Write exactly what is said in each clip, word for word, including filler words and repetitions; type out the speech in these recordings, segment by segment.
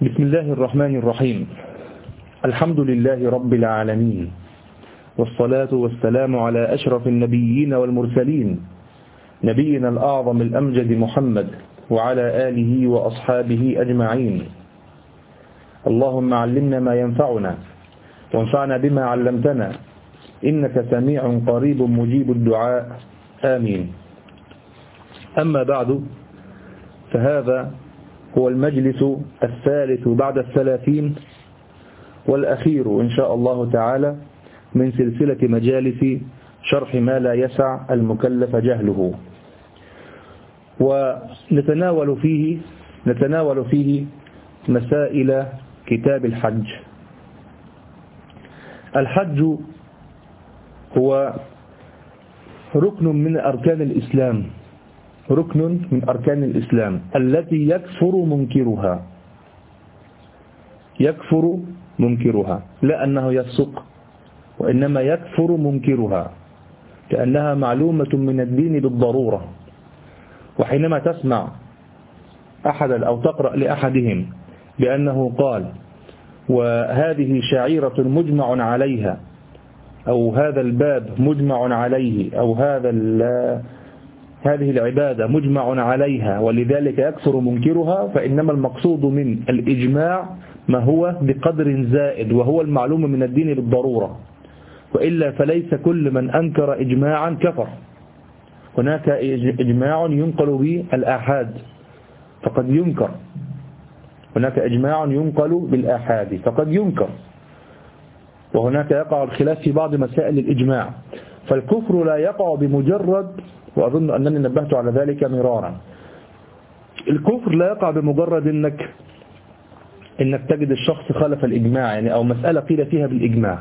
بسم الله الرحمن الرحيم. الحمد لله رب العالمين، والصلاة والسلام على أشرف النبيين والمرسلين، نبينا الأعظم الأمجد محمد وعلى آله وأصحابه أجمعين. اللهم علمنا ما ينفعنا وانفعنا بما علمتنا، إنك سميع قريب مجيب الدعاء، آمين. أما بعد، فهذا هو المجلس الثالث بعد الثلاثين والأخير إن شاء الله تعالى من سلسلة مجالس شرح ما لا يسع المكلف جهله، ونتناول فيه نتناول فيه مسائل كتاب الحج. الحج هو ركن من أركان الإسلام، ركن من أركان الإسلام التي يكفر منكرها يكفر منكرها لا أنه يفسق، وإنما يكفر منكرها، كأنها معلومة من الدين بالضرورة. وحينما تسمع أحدا أو تقرأ لأحدهم بأنه قال وهذه شعيرة مجمع عليها، أو هذا الباب مجمع عليه، أو هذا هذه العبادة مجمع عليها ولذلك يكفر منكرها، فإنما المقصود من الإجماع ما هو بقدر زائد، وهو المعلوم من الدين بالضرورة، وإلا فليس كل من أنكر إجماعا كفر. هناك إجماع ينقل به الآحاد فقد ينكر، هناك إجماع ينقل بالآحاد فقد ينكر، وهناك يقع الخلاف في بعض مسائل الإجماع. فالكفر لا يقع بمجرد، وأظن أنني نبهت على ذلك مرارا، الكفر لا يقع بمجرد إنك إنك تجد الشخص خالف الإجماع، يعني أو مسألة قيل فيها بالإجماع.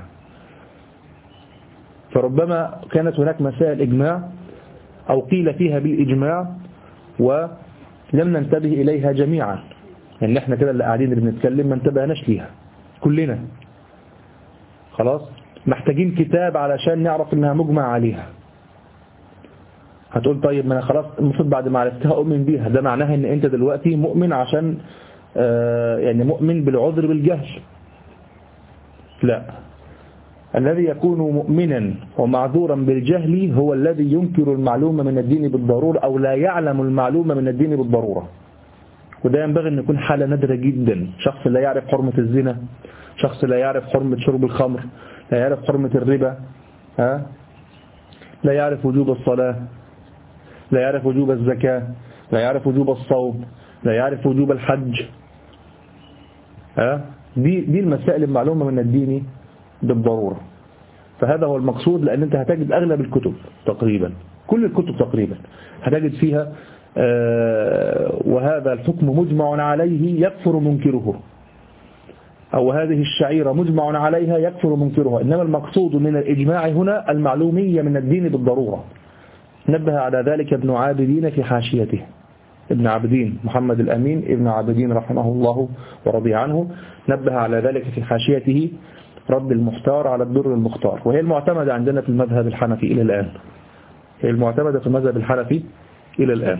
فربما كانت هناك مسائل إجماع أو قيل فيها بالإجماع ولم ننتبه إليها جميعا، يعني احنا كده اللي قاعدين اللي بنتكلم ما انتبهناش ليها كلنا. خلاص محتاجين كتاب علشان نعرف إنها مجمع عليها. هتقول طيب ما أنا خلاص المفروض بعد ما عرفتها أؤمن بيها، ده معناها إن أنت دلوقتي مؤمن عشان آه يعني مؤمن بالعذر بالجهل. لا، الذي يكون مؤمنا ومعذورا بالجهل هو الذي ينكر المعلومة من الدين بالضرورة، أو لا يعلم المعلومة من الدين بالضرورة. وده ينبغي أن يكون حالة نادرة جدا. شخص لا يعرف حرمة الزنا، شخص لا يعرف حرمة شرب الخمر، لا يعرف حرمة الربا، ها؟ لا يعرف وجوب الصلاة، لا يعرف وجوب الزكاة، لا يعرف وجوب الصوم، لا يعرف وجوب الحج، ها؟ دي دي المسائل المعلومة من الدين بالضرورة. فهذا هو المقصود، لأن أنت هتجد أغلب الكتب تقريبا، كل الكتب تقريبا هتجد فيها آه وهذا الحكم مجمع عليه يكفر منكره، أو هذه الشعيرة مجمع عليها يكفر منكرها. إنما المقصود من الإجماع هنا المعلومية من الدين بالضرورة. نبه على ذلك ابن عابدين في حاشيته، ابن عابدين محمد الأمين ابن عابدين رحمه الله ورضي عنه، نبه على ذلك في حاشيته رد المحتار على الدر المختار، وهي المعتمدة عندنا في المذهب الحنفي إلى الآن، هي المعتمدة في المذهب الحنفي إلى الآن.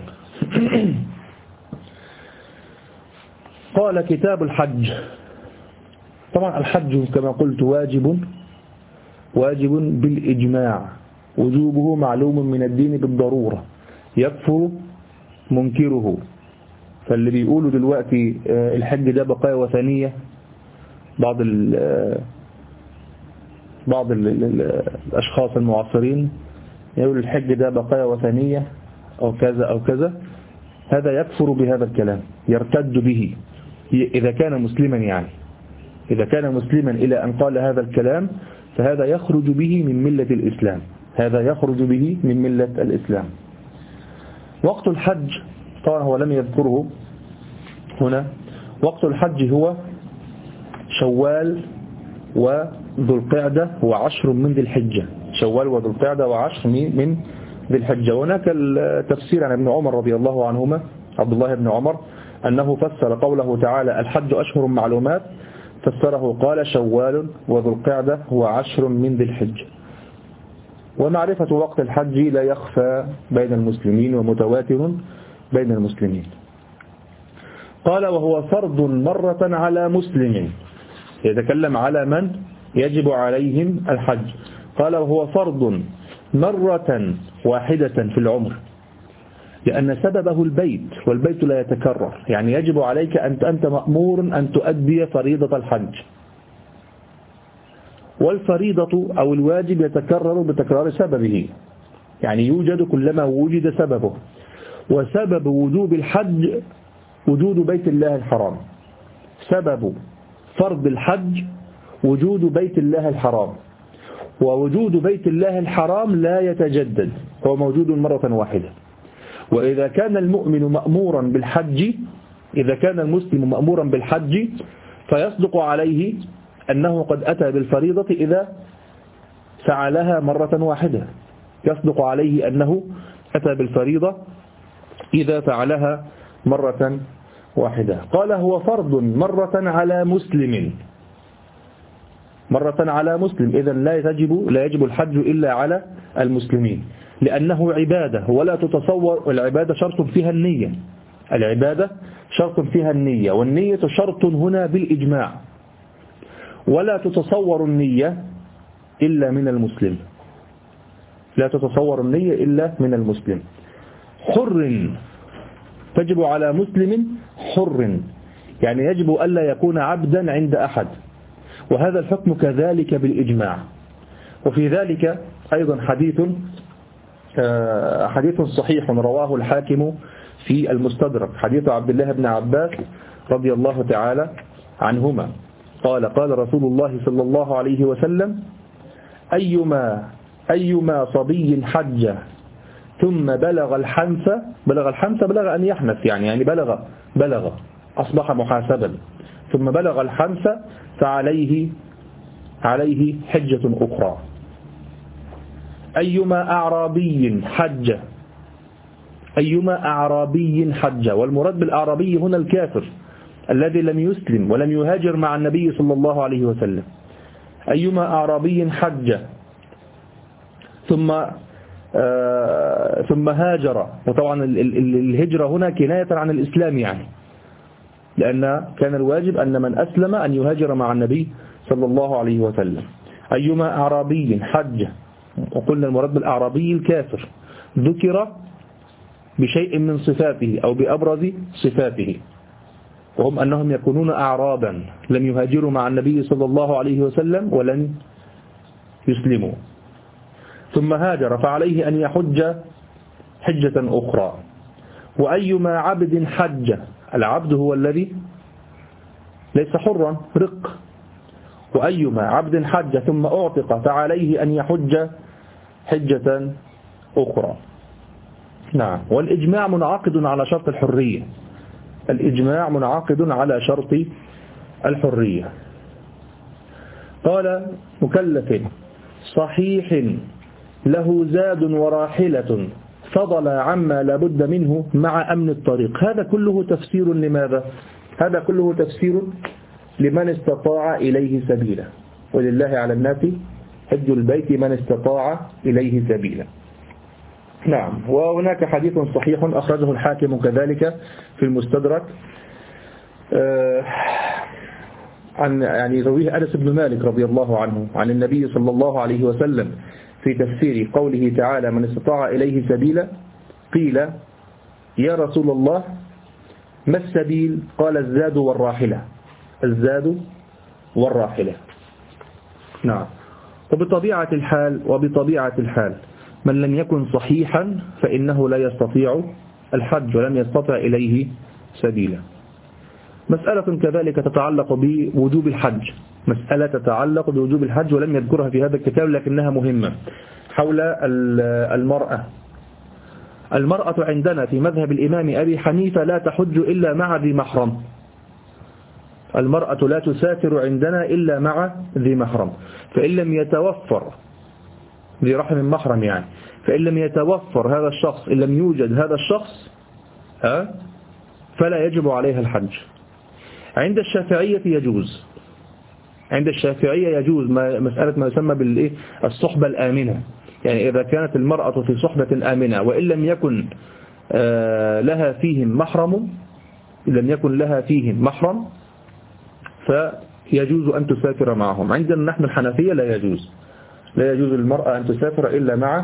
قال كتاب الحج. طبعا الحج كما قلت واجب واجب بالإجماع، وجوبه معلوم من الدين بالضرورة، يكفر منكره. فاللي بيقولوا دلوقتي الحج ده بقايا وثنية، بعض ال بعض ال الأشخاص المعاصرين يقول الحج ده بقايا وثنية أو كذا أو كذا، هذا يكفر بهذا الكلام، يرتد به إذا كان مسلما. يعني إذا كان مسلما إلى أن قال هذا الكلام فهذا يخرج به من ملة الإسلام، هذا يخرج به من ملة الإسلام. وقت الحج طبعا هو لم يذكره هنا. وقت الحج هو شوال وذو القعدة وعشر من ذي الحجة، شوال وذو القعدة وعشر من ذي الحجة. وهناك التفسير عن ابن عمر رضي الله عنهما، عبد الله بن عمر، أنه فسر قوله تعالى الحج أشهر معلومات، فسره قال شوال وذو القعدة وعشر من ذي الحجة. ومعرفة وقت الحج لا يخفى بين المسلمين ومتواتر بين المسلمين. قال وهو فرض مرة على مسلم، يتكلم على من يجب عليهم الحج. قال وهو فرض مرة واحدة في العمر، لأن سببه البيت، والبيت لا يتكرر، يعني يجب عليك أن أنت مأمور أن تؤدي فريضة الحج، والفريضة أو الواجب يتكرر بتكرار سببه، يعني يوجد كلما وجد سببه. وسبب وجوب الحج وجود بيت الله الحرام، سبب فرض الحج وجود بيت الله الحرام، ووجود بيت الله الحرام لا يتجدد، هو موجود مرة واحدة. وإذا كان المؤمن مأمورا بالحج، إذا كان المسلم مأمورا بالحج فيصدق عليه أنه قد أتى بالفريضة إذا فعلها مرة واحدة، يصدق عليه أنه أتى بالفريضة إذا فعلها مرة واحدة. قال هو فرض مرة على مسلم، مرة على مسلم، إذا لا يجب لا يجب الحج إلا على المسلمين، لأنه عبادة ولا تتصور، والعبادة شرط فيها النية، العبادة شرط فيها النية، والنية شرط هنا بالإجماع، ولا تتصور النية إلا من المسلم، لا تتصور النية إلا من المسلم. حر، تجب على مسلم حر، يعني يجب ألا يكون عبدا عند أحد، وهذا الحكم كذلك بالإجماع. وفي ذلك أيضا حديث حديث صحيح رواه الحاكم في المستدرك، حديث عبد الله بن عباس رضي الله تعالى عنهما قال قال رسول الله صلى الله عليه وسلم: أيما أيما صبي حج ثم بلغ الحنث، بلغ الحنث بلغ أن يحنث، يعني يعني بلغ بلغ أصبح محاسبا، ثم بلغ الحنث فعليه عليه حجة أخرى. أيما أعرابي حج، أيما أعرابي حج، والمراد بالأعرابي هنا الكافر الذي لم يسلم ولم يهاجر مع النبي صلى الله عليه وسلم. أيما أعرابي حج ثم آه ثم هاجر، وطبعا الهجرة هنا كناية عن الإسلام، يعني لأن كان الواجب أن من أسلم أن يهاجر مع النبي صلى الله عليه وسلم. أيما أعرابي حج، وقلنا المراد بالأعرابي الكافر، ذكر بشيء من صفاته أو بأبرز صفاته، وهم أنهم يكونون أعرابا لم يهاجروا مع النبي صلى الله عليه وسلم ولن يسلموا، ثم هاجر فعليه أن يحج حجة أخرى. وأيما عبد حج، العبد هو الذي ليس حرا، رق، وأيما عبد حج ثم أعتق فعليه أن يحج حجة أخرى. نعم. والإجماع منعقد على شرط الحرية، الإجماع منعقد على شرط الحرية. قال: مكلف صحيح له زاد وراحلة فضل عما لابد منه مع أمن الطريق. هذا كله تفسير لماذا؟ هذا كله تفسير لمن استطاع إليه سبيلا، ولله على الناس حج البيت من استطاع إليه سبيلا. نعم. وهناك حديث صحيح أخرجه الحاكم كذلك في المستدرك عن يعني رويه أنس بن مالك رضي الله عنه عن النبي صلى الله عليه وسلم في تفسير قوله تعالى: من استطاع إليه سبيلا، قيل: يا رسول الله ما السبيل؟ قال: الزاد والراحلة، الزاد والراحلة. نعم. وبطبيعة الحال وبطبيعة الحال من لم يكن صحيحا فإنه لا يستطيع الحج ولم يستطع إليه سبيلا. مسألة كذلك تتعلق بوجوب الحج، مسألة تتعلق بوجوب الحج ولم يذكرها في هذا الكتاب لكنها مهمة، حول المرأة. المرأة عندنا في مذهب الإمام أبي حنيفة لا تحج إلا مع ذي محرم، المرأة لا تسافر عندنا إلا مع ذي محرم، فإن لم يتوفر ذي رحم محرم يعني، فإن لم يتوفر هذا الشخص، إن لم يوجد هذا الشخص ها فلا يجب عليها الحج. عند الشافعية يجوز، عند الشافعية يجوز ما مسألة ما يسمى بالإيه الصحبة الآمنة، يعني إذا كانت المرأة في صحبة آمنة وإن لم يكن لها فيهم محرم لم يكن لها فيهم محرم فيجوز أن تسافر معهم. عندنا نحن الحنفية لا يجوز لا يجوز للمرأة أن تسافر إلا مع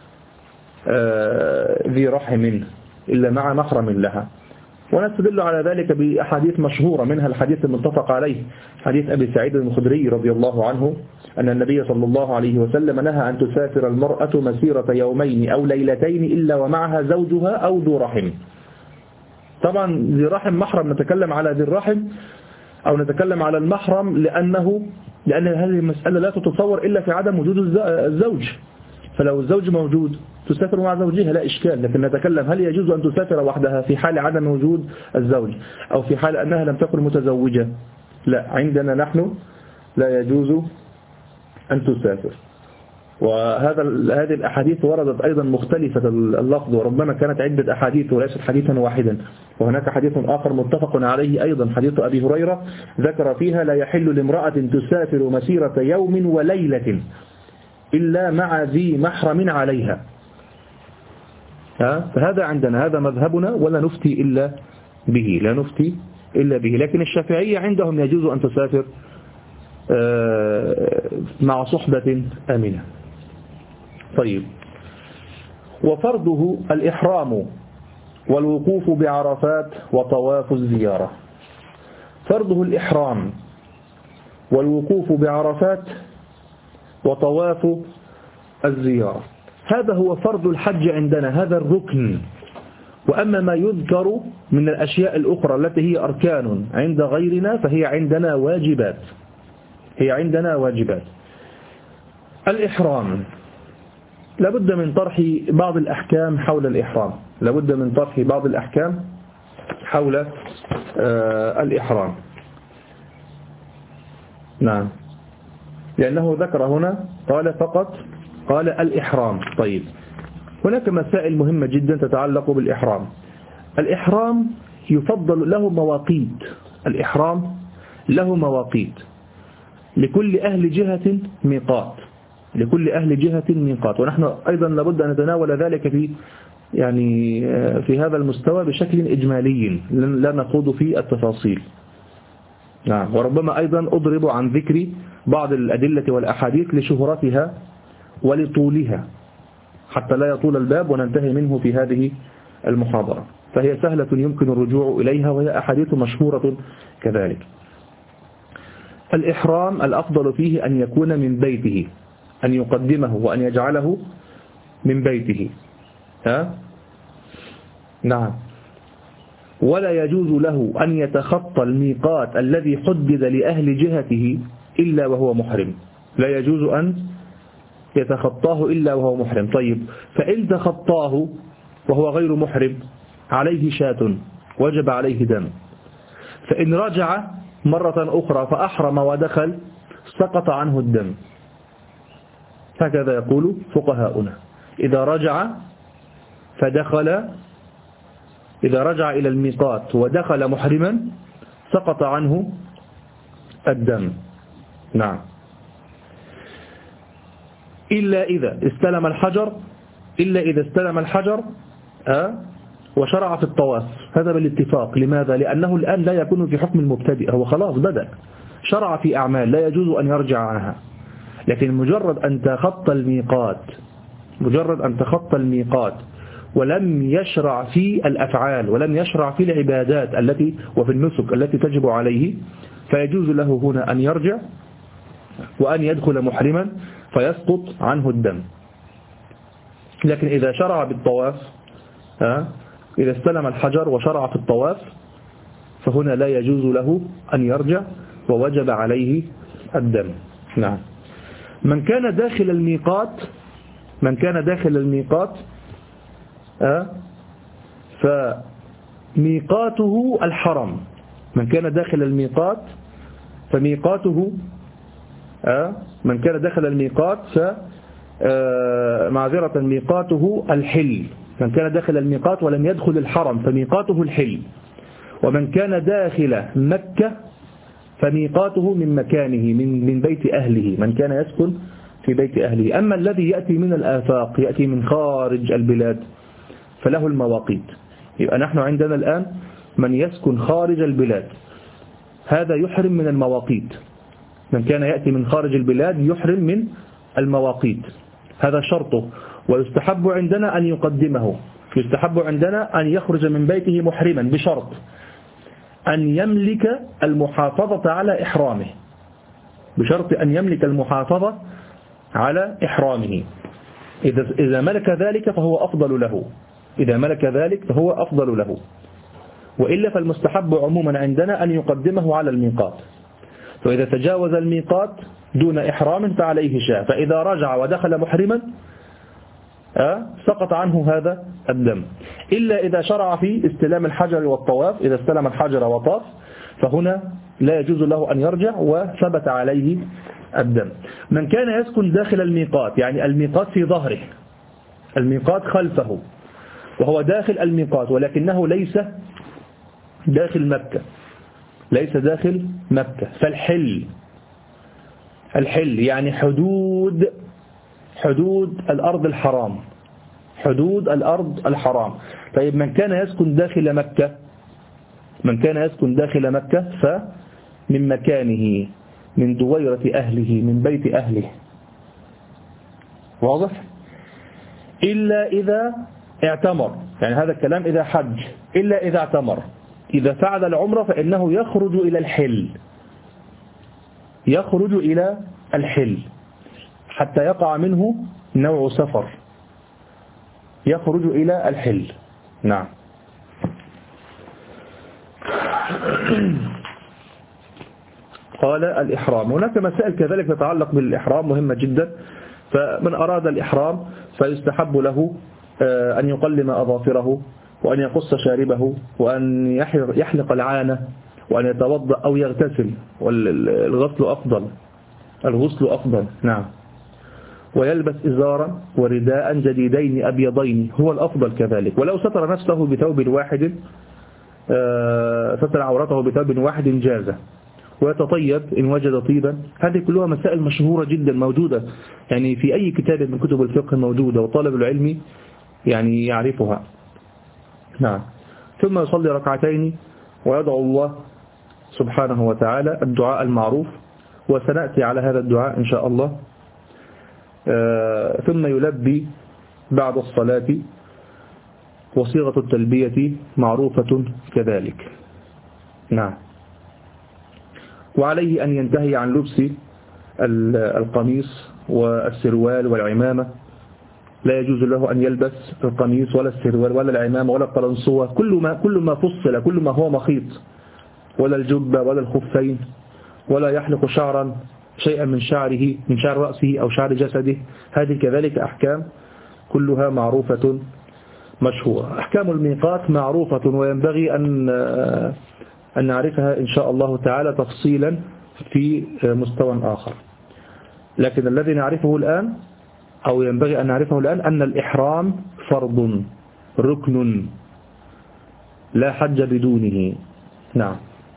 ذي رحم، إلا مع محرم لها. ونستدل على ذلك بأحاديث مشهورة، منها الحديث المتفق عليه، حديث أبي سعيد الخدري رضي الله عنه أن النبي صلى الله عليه وسلم نهى أن تسافر المرأة مسيرة يومين أو ليلتين إلا ومعها زوجها أو ذو رحم. طبعا ذي رحم محرم، نتكلم على ذي الرحم أو نتكلم على المحرم لأنه لأن هذه المسألة لا تتصور إلا في عدم وجود الزوج. فلو الزوج موجود تسافر مع زوجها لا إشكال، لكن نتكلم هل يجوز أن تسافر وحدها في حال عدم وجود الزوج أو في حال أنها لم تكن متزوجة؟ لا، عندنا نحن لا يجوز أن تسافر. وهذا هذه الأحاديث وردت أيضا مختلفة اللفظ، وربما كانت عدة أحاديث وليست حديثا واحدا. وهناك حديث آخر متفق عليه أيضا، حديث أبي هريرة ذكر فيها لا يحل لامرأة تسافر مسيرة يوم وليلة إلا مع ذي محرم عليها. فهذا عندنا، هذا مذهبنا ولا نفتي إلا به، لا نفتي إلا به. لكن الشافعية عندهم يجوز أن تسافر مع صحبة آمنة. طيب، وفرضه الإحرام والوقوف بعرفات وطواف الزيارة. فرضه الإحرام والوقوف بعرفات وطواف الزيارة، هذا هو فرض الحج عندنا، هذا الركن. وأما ما يذكر من الأشياء الأخرى التي هي أركان عند غيرنا فهي عندنا واجبات، هي عندنا واجبات. الإحرام لابد من طرح بعض الأحكام حول الإحرام، لابد من طرح بعض الأحكام حول آه الإحرام. نعم، لأنه ذكر هنا قال فقط قال الإحرام. طيب، هناك مسائل مهمة جدا تتعلق بالإحرام. الإحرام يفضل له مواقيت، الإحرام له مواقيت، لكل أهل جهة ميقات، لكل أهل جهة ميقات. ونحن أيضا لابد أن نتناول ذلك في يعني في هذا المستوى بشكل إجمالي، لا نخوض في التفاصيل. نعم، وربما أيضا أضرب عن ذكر بعض الأدلة والأحاديث لشهرتها ولطولها حتى لا يطول الباب وننتهي منه في هذه المحاضرة، فهي سهلة يمكن الرجوع إليها وهي أحاديث مشهورة كذلك. الإحرام الأفضل فيه أن يكون من بيته، أن يقدمه وأن يجعله من بيته. ها؟ نعم، ولا يجوز له أن يتخطى الميقات الذي حدد لأهل جهته إلا وهو محرم، لا يجوز أن يتخطاه إلا وهو محرم. طيب، فإن تخطاه وهو غير محرم عليه شاة، وجب عليه دم. فإن رجع مرة أخرى فأحرم ودخل سقط عنه الدم، هكذا يقول فقهاؤنا. إذا رجع فدخل، إذا رجع إلى الميقات ودخل محرما سقط عنه الدم. نعم، إلا إذا استلم الحجر، إلا إذا استلم الحجر أه وشرع في الطواف، هذا بالاتفاق. لماذا؟ لأنه الآن لا يكون في حكم المبتدئ، هو خلاص بدأ شرع في أعمال لا يجوز أن يرجع عنها. لكن مجرد أن تخطى الميقات، مجرد أن تخطى الميقات ولم يشرع في الأفعال ولم يشرع في العبادات التي وفي النسك التي تجب عليه، فيجوز له هنا أن يرجع وأن يدخل محرما فيسقط عنه الدم. لكن إذا شرع بالطواف، إذا استلم الحجر وشرع في الطواف، فهنا لا يجوز له أن يرجع ووجب عليه الدم. نعم، من كان داخل الميقات، من كان داخل الميقات فميقاته الحرم، من كان داخل الميقات فميقاته من كان داخل الميقات فمعذرة ميقاته الحل، من كان داخل الميقات ولم يدخل الحرم فميقاته الحل. ومن كان داخل مكة فميقاته من مكانه، من من بيت أهله، من كان يسكن في بيت أهله. أما الذي يأتي من الآفاق، يأتي من خارج البلاد، فله المواقيت. يبقى نحن عندنا الآن من يسكن خارج البلاد، هذا يحرم من المواقيت. من كان يأتي من خارج البلاد يحرم من المواقيت، هذا شرطه. ويستحب عندنا أن يقدمه، يستحب عندنا أن يخرج من بيته محرما بشرط أن يملك المحافظة على إحرامه، بشرط أن يملك المحافظة على إحرامه. إذا إذا ملك ذلك فهو أفضل له، إذا ملك ذلك فهو أفضل له، وإلا فالمستحب عموما عندنا أن يقدمه على الميقات. فإذا تجاوز الميقات دون إحرام فعليه شاء، فإذا رجع ودخل محرما أه سقط عنه هذا الدم، إلا إذا شرع في استلام الحجر والطواف. إذا استلم الحجر وطاف فهنا لا يجوز له أن يرجع وثبت عليه الدم. من كان يسكن داخل الميقات، يعني الميقات في ظهره، الميقات خلفه، وهو داخل الميقات ولكنه ليس داخل مكة، ليس داخل مكة، فالحل، الحل يعني حدود حدود الأرض الحرام، حدود الأرض الحرام. طيب من كان يسكن داخل مكة، من كان يسكن داخل مكة فمن مكانه، من دويرة أهله، من بيت أهله، واضح؟ إلا إذا اعتمر، يعني هذا الكلام إذا حج، إلا إذا اعتمر. إذا فعل العمرة فإنه يخرج إلى الحل، يخرج إلى الحل حتى يقع منه نوع سفر، يخرج إلى الحل. نعم. قال الإحرام، هناك مسائل كذلك تتعلق بالإحرام مهمة جدا. فمن أراد الإحرام فيستحب له أن يقلم أظافره، وأن يقص شاربه، وأن يحلق العانة، وأن يتوضأ أو يغتسل، والغسل أفضل، الغسل أفضل. نعم. ويلبس إزارا ورداء جديدين أبيضين، هو الأفضل كذلك. ولو ستر نفسه بثوب واحد، ستر عورته بثوب واحد جازة. ويتطيب إن وجد طيبا. هذه كلها مسائل مشهورة جدا موجودة يعني في أي كتاب من كتب الفقه موجودة، وطالب العلم يعني يعرفها. نعم. ثم يصلي ركعتين ويدعو الله سبحانه وتعالى الدعاء المعروف، وسنأتي على هذا الدعاء إن شاء الله. ثم يلبي بعد الصلاة، وصيغة التلبية معروفة كذلك. نعم. وعليه أن ينتهي عن لبس القميص والسروال والعمامة، لا يجوز له أن يلبس القميص ولا السروال ولا العمامة ولا القلنسوة، كل ما كل ما فصل، كل ما هو مخيط، ولا الجبة ولا الخفين، ولا يحلق شعرا شيئا من شعره، من شعر رأسه أو شعر جسده. هذه كذلك أحكام كلها معروفة مشهورة. أحكام الميقات معروفة، وينبغي أن أن نعرفها إن شاء الله تعالى تفصيلا في مستوى آخر. لكن الذي نعرفه الآن أو ينبغي أن نعرفه الآن أن الإحرام فرض ركن لا حج بدونه. نعم.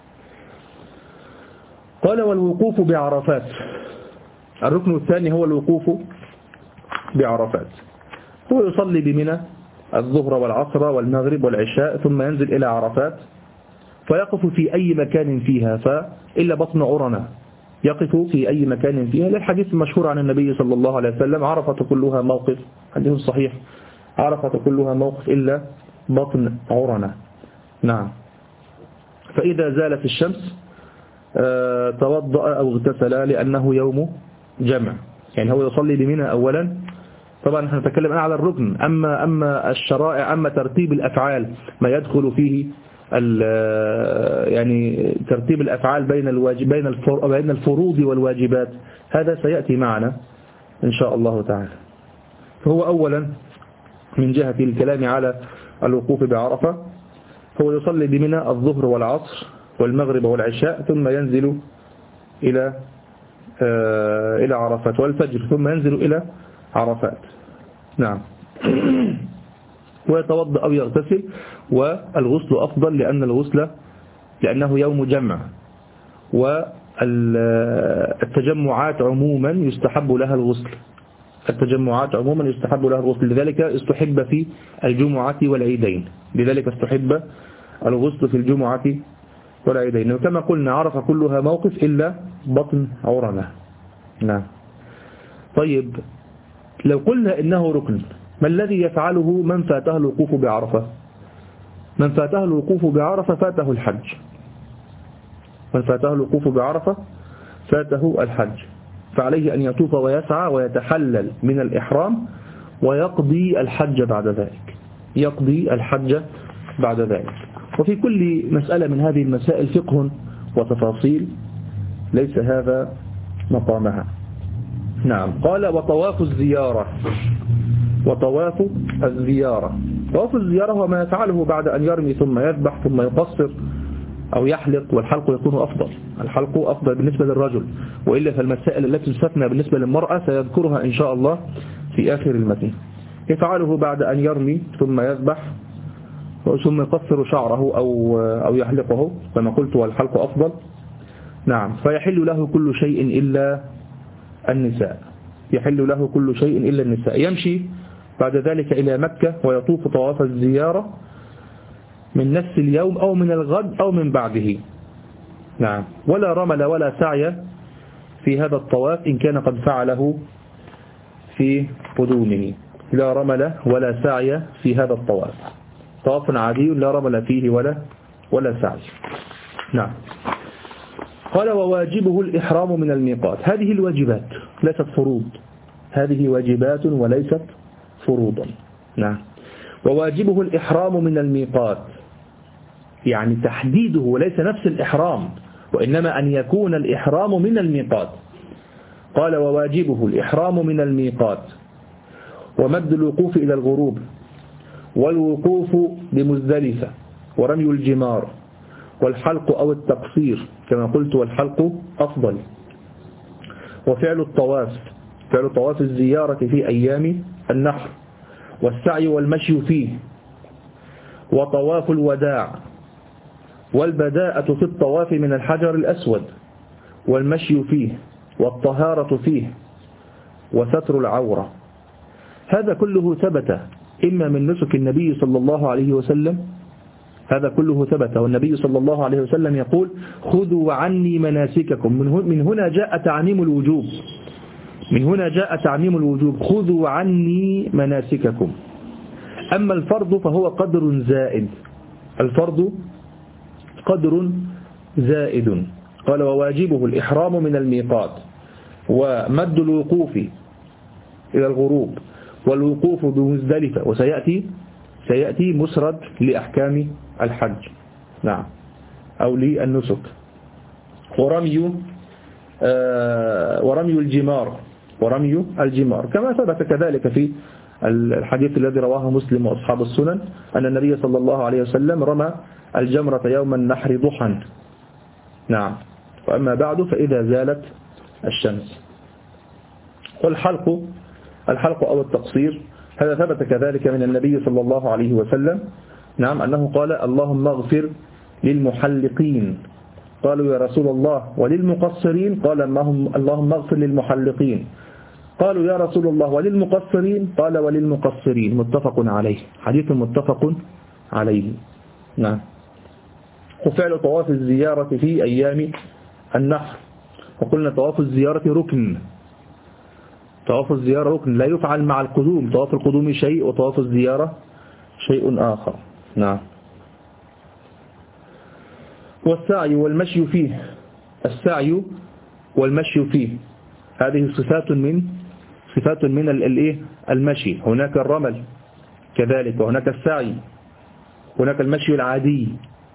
قال والوقوف بعرفات، الركن الثاني هو الوقوف بعرفات. هو يصلي بمنى الظهر والعصر والمغرب والعشاء، ثم ينزل إلى عرفات فيقف في أي مكان فيها، فإلا بطن عرنة، يقف في أي مكان فيها، للحديث المشهور عن النبي صلى الله عليه وسلم: عرفة كلها موقف، حديث صحيح، عرفة كلها موقف إلا بطن عرنة. نعم. فإذا زالت الشمس توضأ أو اغتسل، لأنه يوم جمع. يعني هو يصلي بمنى أولا، طبعا نحن نتكلم على الركن. أما أما الشرائع، أما ترتيب الأفعال، ما يدخل فيه يعني ترتيب الأفعال بين الواجب بين بين الفروض والواجبات، هذا سيأتي معنا إن شاء الله تعالى. فهو أولا من جهة الكلام على الوقوف بعرفة، هو يصلي بمنى الظهر والعصر والمغرب والعشاء، ثم ينزل إلى إلى عرفات، والفجر، ثم ينزل إلى عرفات. نعم. ويتوضأ أو يغتسل، والغسل أفضل لأن الغسل لأنه يوم جمع، والتجمعات عموما يستحب لها الغسل، التجمعات عموما يستحب لها الغسل، لذلك استحب في الجمعة والعيدين، لذلك استحب الغسل في الجمعة والعيدين. وكما قلنا عرفة كلها موقف إلا بطن عرنة. نعم. طيب لو قلنا إنه ركن، ما الذي يفعله من فاته الوقوف بعرفة؟ من فاته الوقوف بعرفة فاته الحج. من فاته الوقوف بعرفة فاته الحج، فعليه أن يطوف ويسعى ويتحلل من الإحرام ويقضي الحج بعد ذلك. يقضي الحج بعد ذلك. وفي كل مسألة من هذه المسائل فقه وتفاصيل، ليس هذا مقامها. نعم. قال وطواف الزيارة. وطواف الزيارة، طواف الزيارة هو ما يفعله بعد أن يرمي ثم يذبح ثم يقصر أو يحلق، والحلق يكون أفضل. الحلق أفضل بالنسبة للرجل، وإلا فالمسائل التي تستثنى بالنسبة للمرأة سيذكرها إن شاء الله في آخر المتن. يفعله بعد أن يرمي ثم يذبح ثم يقصر شعره أو أو يحلقه كما قلت، والحلق أفضل. نعم. فيحل له كل شيء إلا النساء. يحل له كل شيء إلا النساء. يمشي بعد ذلك إلى مكة ويطوف طواف الزيارة من نفس اليوم أو من الغد أو من بعده. نعم. ولا رمل ولا سعي في هذا الطواف إن كان قد فعله في قدومه. لا رمل ولا سعي في هذا الطواف. طواف عادي لا رمل فيه ولا ولا سعي. نعم. قال وواجبه الإحرام من الميقات. هذه الواجبات ليست فروض، هذه واجبات وليست فروضا. نعم. وواجبه الإحرام من الميقات، يعني تحديده وليس نفس الإحرام، وإنما أن يكون الإحرام من الميقات. قال وواجبه الإحرام من الميقات ومد الوقوف إلى الغروب والوقوف بمزدلفة ورمي الجمار والحلق أو التقصير كما قلت، والحلق أفضل. وفعل الطواف، فعل طواف الزيارة في أيام النحر، والسعي والمشي فيه، وطواف الوداع، والبداءة في الطواف من الحجر الأسود، والمشي فيه، والطهارة فيه، وستر العورة. هذا كله ثبت إما من نسك النبي صلى الله عليه وسلم، هذا كله ثبت، والنبي صلى الله عليه وسلم يقول خذوا عني مناسككم. من هنا جاء تعميم الوجوب، من هنا جاء تعميم الوجوب، خذوا عني مناسككم. أما الفرض فهو قدر زائد، الفرض قدر زائد. قال وواجبه الإحرام من الميقات ومد الوقوف إلى الغروب والوقوف بمزدلفة، وسيأتي سيأتي مسرد لأحكام الحج. نعم. أو للنسك. ورمي آه ورمي الجمار، ورمي الجمار كما ثبت كذلك في الحديث الذي رواه مسلم وأصحاب السنن أن النبي صلى الله عليه وسلم رمى الجمرة يوم النحر ضحى. نعم. وأما بعد فإذا زالت الشمس. والحلق، الحلق أو التقصير، هذا ثبت كذلك من النبي صلى الله عليه وسلم. نعم. أنه قال اللهم اغفر للمحلقين. قالوا يا رسول الله وللمقصرين؟ قال اللهم اغفر للمحلقين. قالوا يا رسول الله وللمقصرين؟ قال وللمقصرين. متفق عليه، حديث متفق عليه. نعم. وفعل طواف الزيارة في أيام النحر، وقلنا طواف الزيارة ركن، طواف الزيارة ركن لا يفعل مع القدوم، طواف القدوم شيء وطواف الزيارة شيء آخر. نعم. والسعي والمشي فيه، السعي والمشي فيه هذه صفات من صفات من الايه المشي. هناك الرمل كذلك، وهناك السعي، هناك المشي العادي.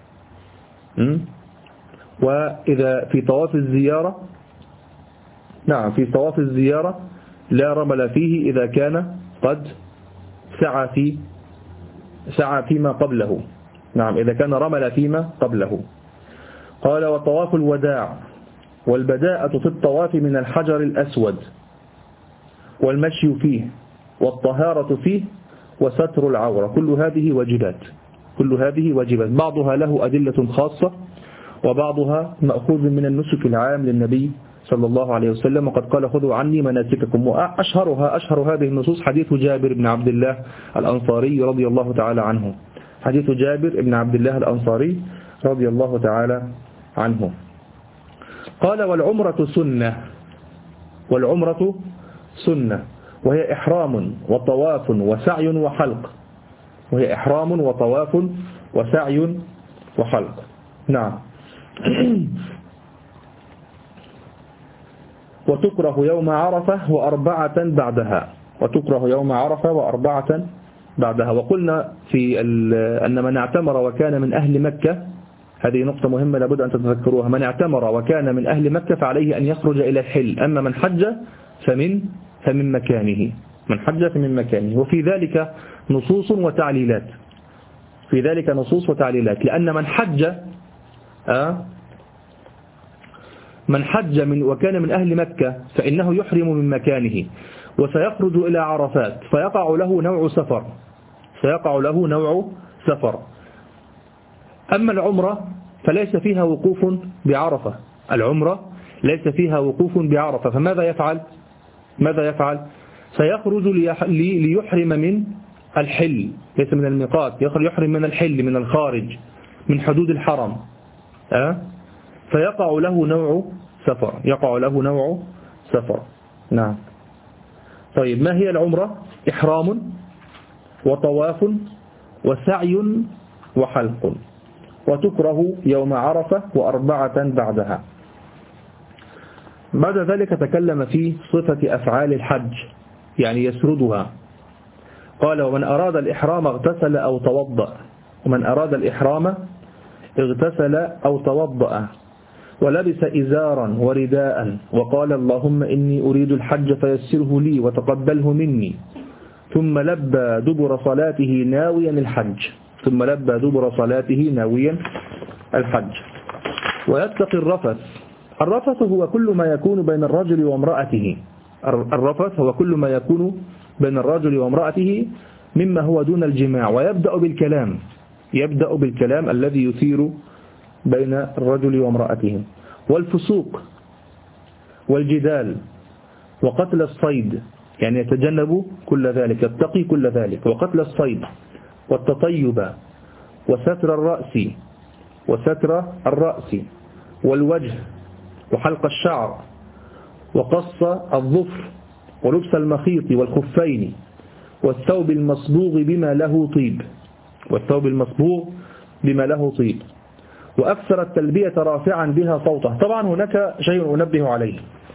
وإذا في طواف الزيارة، نعم، في طواف الزيارة لا رمل فيه إذا كان قد سعى في سعى فيما قبله. نعم. إذا كان رمل فيما قبله. قال وطواف الوداع والبداءة في الطواف من الحجر الأسود والمشي فيه والطهارة فيه وستر العورة. كل هذه واجبات، كل هذه واجبات، بعضها له أدلة خاصة وبعضها مأخوذ من النسك العام للنبي صلى الله عليه وسلم، وقد قال خذوا عني مناسككم. وأشهرها أشهر هذه النصوص حديث جابر بن عبد الله الأنصاري رضي الله تعالى عنه حديث جابر بن عبد الله الأنصاري رضي الله تعالى عنه. قال والعمرة سنة، والعمرة سنة وهي إحرام وطواف وسعي وحلق، وهي إحرام وطواف وسعي وحلق. نعم. وتكره يوم عرفة وأربعة بعدها، وتكره يوم عرفة وأربعة بعدها. وقلنا في أن من اعتمر وكان من أهل مكة، هذه نقطة مهمة لابد أن تتذكروها، من اعتمر وكان من أهل مكة فعليه أن يخرج إلى الحل، أما من حج فمن فمن مكانه، من حج فمن مكانه. وفي ذلك نصوص وتعليلات، في ذلك نصوص وتعليلات، لأن من حج آه من حج من وكان من أهل مكة فإنه يحرم من مكانه وسيخرج إلى عرفات، فيقع له نوع سفر، سيقع له نوع سفر. أما العمرة فليس فيها وقوف بعرفة، العمرة ليس فيها وقوف بعرفة، فماذا يفعل؟ ماذا يفعل؟ سيخرج ليحرم من الحل، ليس من الميقات، يحرم من الحل، من الخارج، من حدود الحرم، أه؟ فيقع له نوع سفر، يقع له نوع سفر. نعم. طيب ما هي العمرة؟ إحرام وطواف وسعي وحلق، وتكره يوم عرفة وأربعة بعدها. بعد ذلك تكلم في صفة أفعال الحج، يعني يسردها. قال ومن أراد الإحرام اغتسل أو توضأ، ومن أراد الإحرام اغتسل أو توضأ ولبس إزارا ورداء وقال اللهم إني أريد الحج فيسره لي وتقبله مني، ثم لبى دبر صلاته ناويا الحج، ثم لبى دبر صلاته ناويا الحج. ويتقي الرفث، الرفث هو كل ما يكون بين الرجل وامرأته، الرفث هو كل ما يكون بين الرجل وامرأته مما هو دون الجماع، ويبدأ بالكلام، يبدأ بالكلام الذي يثير بين الرجل وامرأته. والفسوق والجدال وقتل الصيد، يعني يتجنب كل ذلك، يتقي كل ذلك، وقتل الصيد والتطيب وستر الرأس وستر الرأس والوجه وحلق الشعر وقص الظفر ولبس المخيط والخفين والثوب المصبوغ بما له طيب، والثوب المصبوغ بما له طيب، وأكثر التلبية رافعا بها صوته. طبعا هناك شيء أنبه عليه،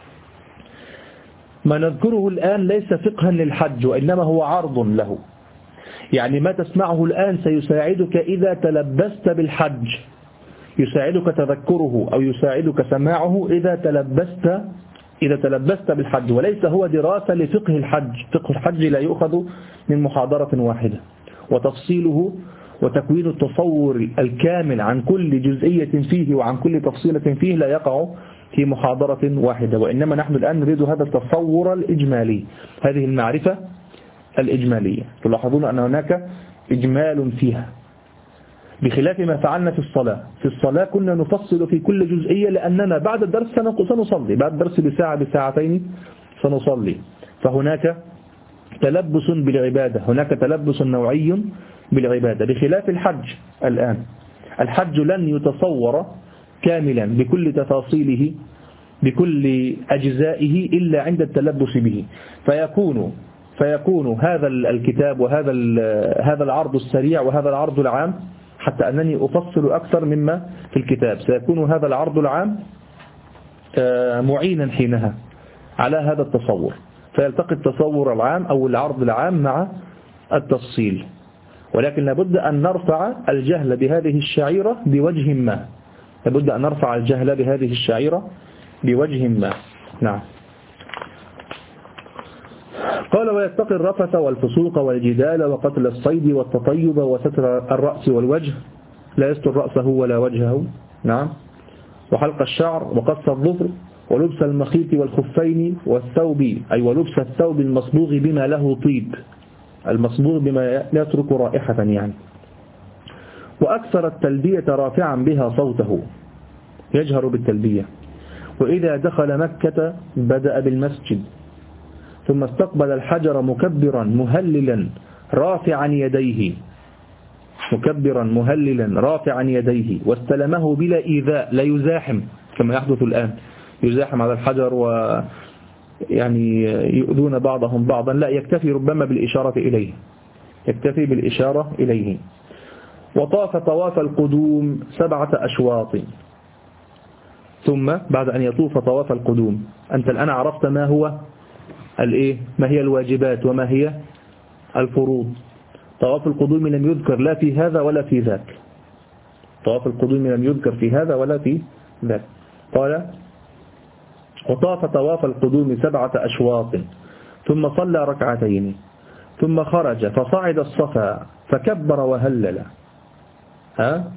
ما نذكره الآن ليس فقها للحج وإنما هو عرض له، يعني ما تسمعه الآن سيساعدك إذا تلبست بالحج، يساعدك تذكره أو يساعدك سماعه إذا تلبست إذا تلبست بالحج، وليس هو دراسة لفقه الحج. فقه الحج لا يؤخذ من محاضرة واحدة، وتفصيله وتكوين التصور الكامل عن كل جزئية فيه وعن كل تفصيلة فيه لا يقع في محاضرة واحدة، وإنما نحن الآن نريد هذا التصور الإجمالي، هذه المعرفة الإجمالية. تلاحظون أن هناك إجمال فيها، بخلاف ما فعلنا في الصلاة. في الصلاة كنا نفصل في كل جزئية لأننا بعد الدرس سنصلي، بعد الدرس بساعة بساعتين سنصلي، فهناك تلبس بالعبادة، هناك تلبس نوعي بالعبادة، بخلاف الحج. الآن الحج لن يتصور كاملا بكل تفاصيله بكل أجزائه إلا عند التلبس به، فيكون فيكون هذا الكتاب وهذا هذا العرض السريع وهذا العرض العام، حتى أنني أفصل أكثر مما في الكتاب، سيكون هذا العرض العام معينا حينها على هذا التصور، فيلتقي التصور العام أو العرض العام مع التفصيل. ولكن لابد أن نرفع الجهل بهذه الشعيرة بوجه ما، لابد أن نرفع الجهل بهذه الشعيرة بوجه ما. نعم. قال ويتقي الرفث والفسوق والجدال وقتل الصيد والتطيب وستر الرأس والوجه، لا يستر رأسه ولا وجهه. نعم. وحلق الشعر وقص الظفر ولبس المخيط والخفين والثوب، أي ولبس الثوب المصبوغ بما له طيب، المصبوغ بما يترك رائحة يعني. وأكثر التلبية رافعا بها صوته، يجهر بالتلبية. وإذا دخل مكة بدأ بالمسجد ثم استقبل الحجر مكبرا مهللا رافعا يديه، مكبرا مهللا رافعا يديه واستلمه بلا إيذاء، لا يزاحم كما يحدث الآن، يزاحم على الحجر ويعني يؤذون بعضهم بعضا، لا، يكتفي ربما بالإشارة إليه، يكتفي بالإشارة إليه. وطاف طواف القدوم سبعة أشواط. ثم بعد أن يطوف طواف القدوم، أنت الآن عرفت ما هو الإيه؟ ما هي الواجبات وما هي الفروض. طواف القدوم لم يذكر لا في هذا ولا في ذاك، طواف القدوم لم يذكر في هذا ولا في ذاك. قال وطاف طواف القدوم سبعة أشواط ثم صلى ركعتين ثم خرج فصعد الصفا فكبر وهلل، ها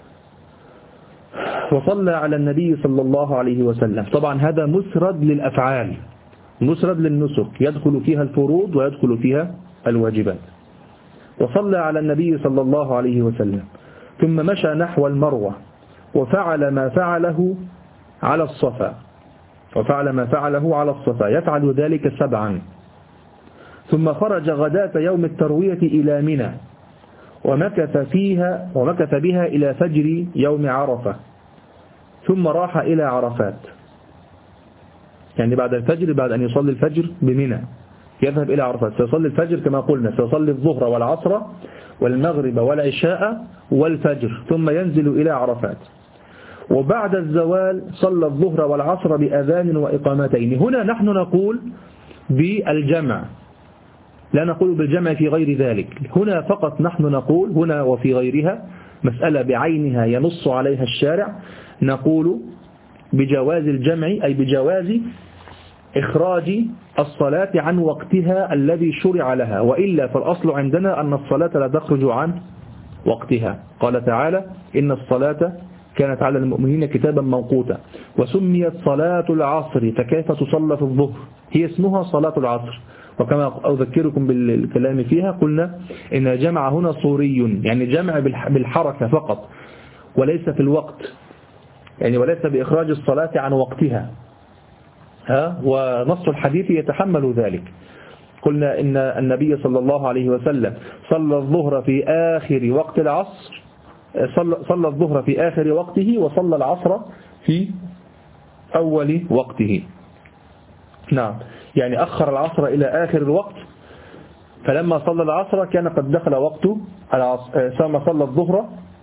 وصلى على النبي صلى الله عليه وسلم. طبعا هذا مسرد للأفعال، مسرد للنسك، يدخل فيها الفروض ويدخل فيها الواجبات. وصلى على النبي صلى الله عليه وسلم ثم مشى نحو المروة وفعل ما فعله على الصفا، وفعل ما فعله على الصفا يفعل ذلك سبعا. ثم خرج غداة يوم التروية إلى منى ومكث فيها ومكث بها إلى فجر يوم عرفة، ثم راح إلى عرفات، يعني بعد الفجر، بعد أن يصلي الفجر بمنى يذهب إلى عرفات، سيصلي الفجر كما قلنا، سيصلي الظهر والعصر والمغرب والعشاء والفجر، ثم ينزل إلى عرفات. وبعد الزوال صلى الظهر والعصر بأذان وإقامتين. هنا نحن نقول بالجمع، لا نقول بالجمع في غير ذلك، هنا فقط نحن نقول، هنا وفي غيرها مسألة بعينها ينص عليها الشارع، نقول بجواز الجمع، أي بجواز إخراج الصلاة عن وقتها الذي شرع لها، وإلا فالأصل عندنا أن الصلاة لا تخرج عن وقتها. قال تعالى إن الصلاة كانت على المؤمنين كتابا موقوتا. وسميت صلاة العصر فكيف تصلى في الظهر؟ هي اسمها صلاة العصر، وكما أذكركم بالكلام فيها قلنا إن الجمع هنا صوري، يعني جمع بالحركة فقط وليس في الوقت، يعني وليس بإخراج الصلاة عن وقتها، ها ونص الحديث يتحمل ذلك. قلنا إن النبي صلى الله عليه وسلم صلى الظهر في آخر وقت العصر، صلى, صلى الظهر في آخر وقته وصلى العصر في أول وقته. نعم، يعني أخر العصر إلى آخر الوقت، فلما صلى العصر كان قد دخل وقت العصر، ثم صلى الظهر،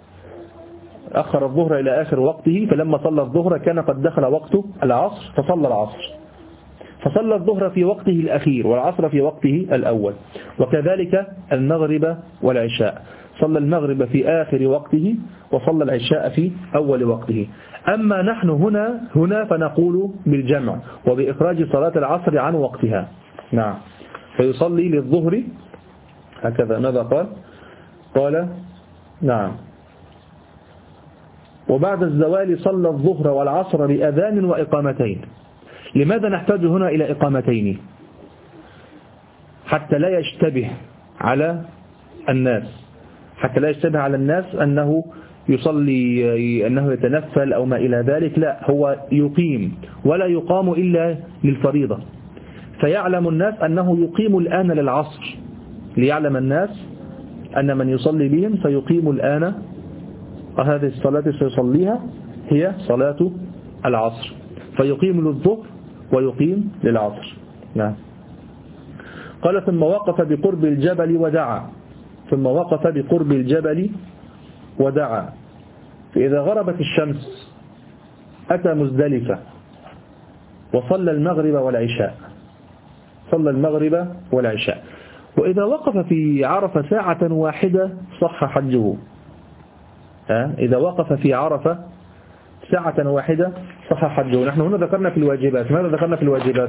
أخر الظهر إلى آخر وقته، فلما صلى الظهر كان قد دخل وقت العصر فصلى العصر، فصلى الظهر في وقته الأخير والعصر في وقته الأول. وكذلك المغرب والعشاء، صلى المغرب في آخر وقته وصلى العشاء في أول وقته. أما نحن هنا هنا فنقول بالجمع وبإخراج صلاة العصر عن وقتها. نعم، فيصلي للظهر هكذا. ماذا قال؟ قال نعم وبعد الزوال صلى الظهر والعصر بأذان وإقامتين. لماذا نحتاج هنا إلى إقامتين؟ حتى لا يشتبه على الناس، حتى لا يشتبه على الناس أنه يصلي، أنه يتنفل أو ما إلى ذلك، لا، هو يقيم ولا يقام إلا للفريضة، فيعلم الناس أنه يقيم الآن للعصر، ليعلم الناس أن من يصلي بهم سيقيم الآن، وهذه الصلاة سيصليها هي صلاة العصر، فيقيم للظهر ويقيم للعصر. نعم. قال ثم وقف بقرب الجبل ودعا، ثم وقف بقرب الجبل ودعا، فإذا غربت الشمس أتى مزدلفة وصلى المغرب والعشاء، صلى المغرب والعشاء. وإذا وقف في عرفة ساعة واحدة صح حجه، إذا وقف في عرفة ساعة واحدة صح حجه. نحن هنا ذكرنا في الواجبات، ماذا ذكرنا في الواجبات؟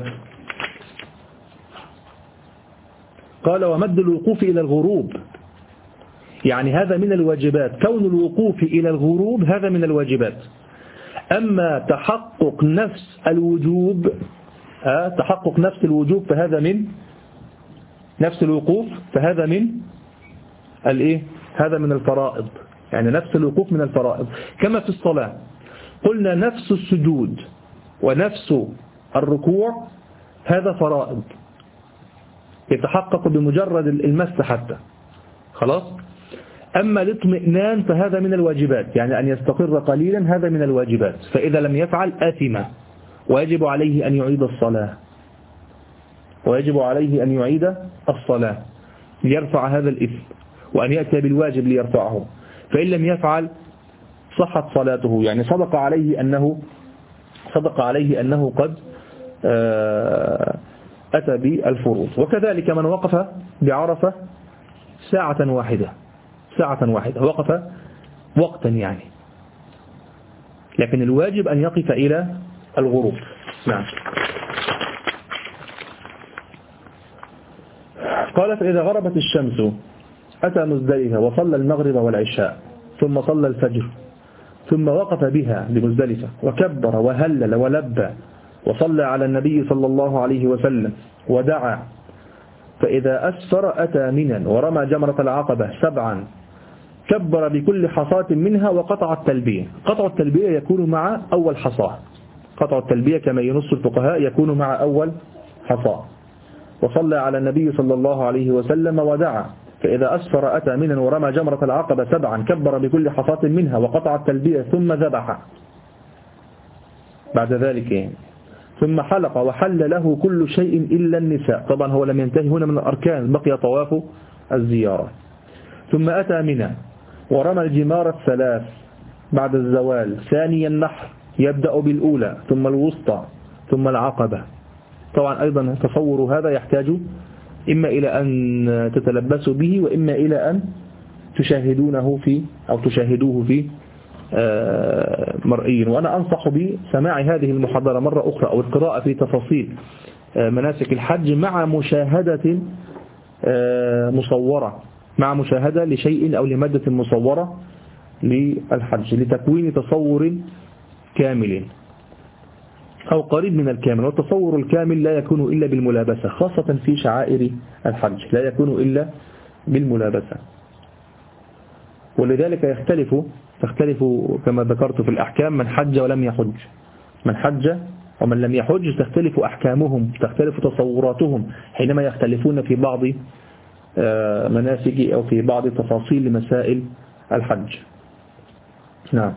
قال ومد الوقوف إلى الغروب، يعني هذا من الواجبات، كون الوقوف إلى الغروب هذا من الواجبات. أما تحقق نفس الوجوب، أه تحقق نفس الوجوب فهذا من نفس الوقوف، فهذا من الإيه؟ هذا من الفرائض، يعني نفس الوقوف من الفرائض. كما في الصلاة قلنا نفس السجود ونفس الركوع هذا فرائض يتحقق بمجرد المس حتى، خلاص. أما الاطمئنان فهذا من الواجبات، يعني أن يستقر قليلا هذا من الواجبات، فإذا لم يفعل آثم ويجب عليه أن يعيد الصلاة ويجب عليه أن يعيد الصلاة ليرفع هذا الإثم، وأن يأتي بالواجب ليرفعه. فإن لم يفعل صحت صلاته، يعني صدق عليه أنه صدق عليه أنه قد أتى بالفروض. وكذلك من وقف بعرفة ساعة واحدة ساعة واحدة وقف وقتا يعني، لكن الواجب أن يقف إلى الغروب. نعم. قال فإذا غربت الشمس أتى مزدلفة وصلى المغرب والعشاء ثم صلى الفجر ثم وقف بها بمزدلفة وكبر وهلل ولبى وصلى على النبي صلى الله عليه وسلم ودعا، فإذا أسفر أتى منا ورمى جمرة العقبة سبعا كبر بكل حصاة منها وقطع التلبية. قطع التلبية يكون مع أول حصاة، قطع التلبية كما ينص الفقهاء يكون مع أول حصاة. وصلى على النبي صلى الله عليه وسلم ودعا، فإذا أسفر أتى منا ورمى جمرة العقبة سبعا كبر بكل حصاة منها وقطع التلبية ثم ذبح بعد ذلك يعني. ثم حلق وحل له كل شيء إلا النساء. طبعا هو لم ينتهي هنا من الأركان، بقي طواف الزيارة. ثم أتى منا ورمى الجمار الثلاث بعد الزوال، ثاني النحر يبدأ بالأولى ثم الوسطى ثم العقبة. طبعا أيضا تصور هذا يحتاج إما إلى أن تتلبسوا به وإما إلى أن تشاهدونه في أو تشاهدوه في مرئي. وأنا أنصح بسماع هذه المحاضرة مرة أخرى أو القراءة في تفاصيل مناسك الحج مع مشاهدة مصورة، مع مشاهدة لشيء أو لمادة مصورة للحج لتكوين تصور كامل أو قريب من الكامل. والتصور الكامل لا يكون إلا بالملابسة، خاصة في شعائر الحج لا يكون إلا بالملابسة. ولذلك يختلف تختلف كما ذكرت في الأحكام من حج ولم يحج، من حج ومن لم يحج تختلف أحكامهم، تختلف تصوراتهم حينما يختلفون في بعض مناسك أو في بعض تفاصيل مسائل الحج. نعم.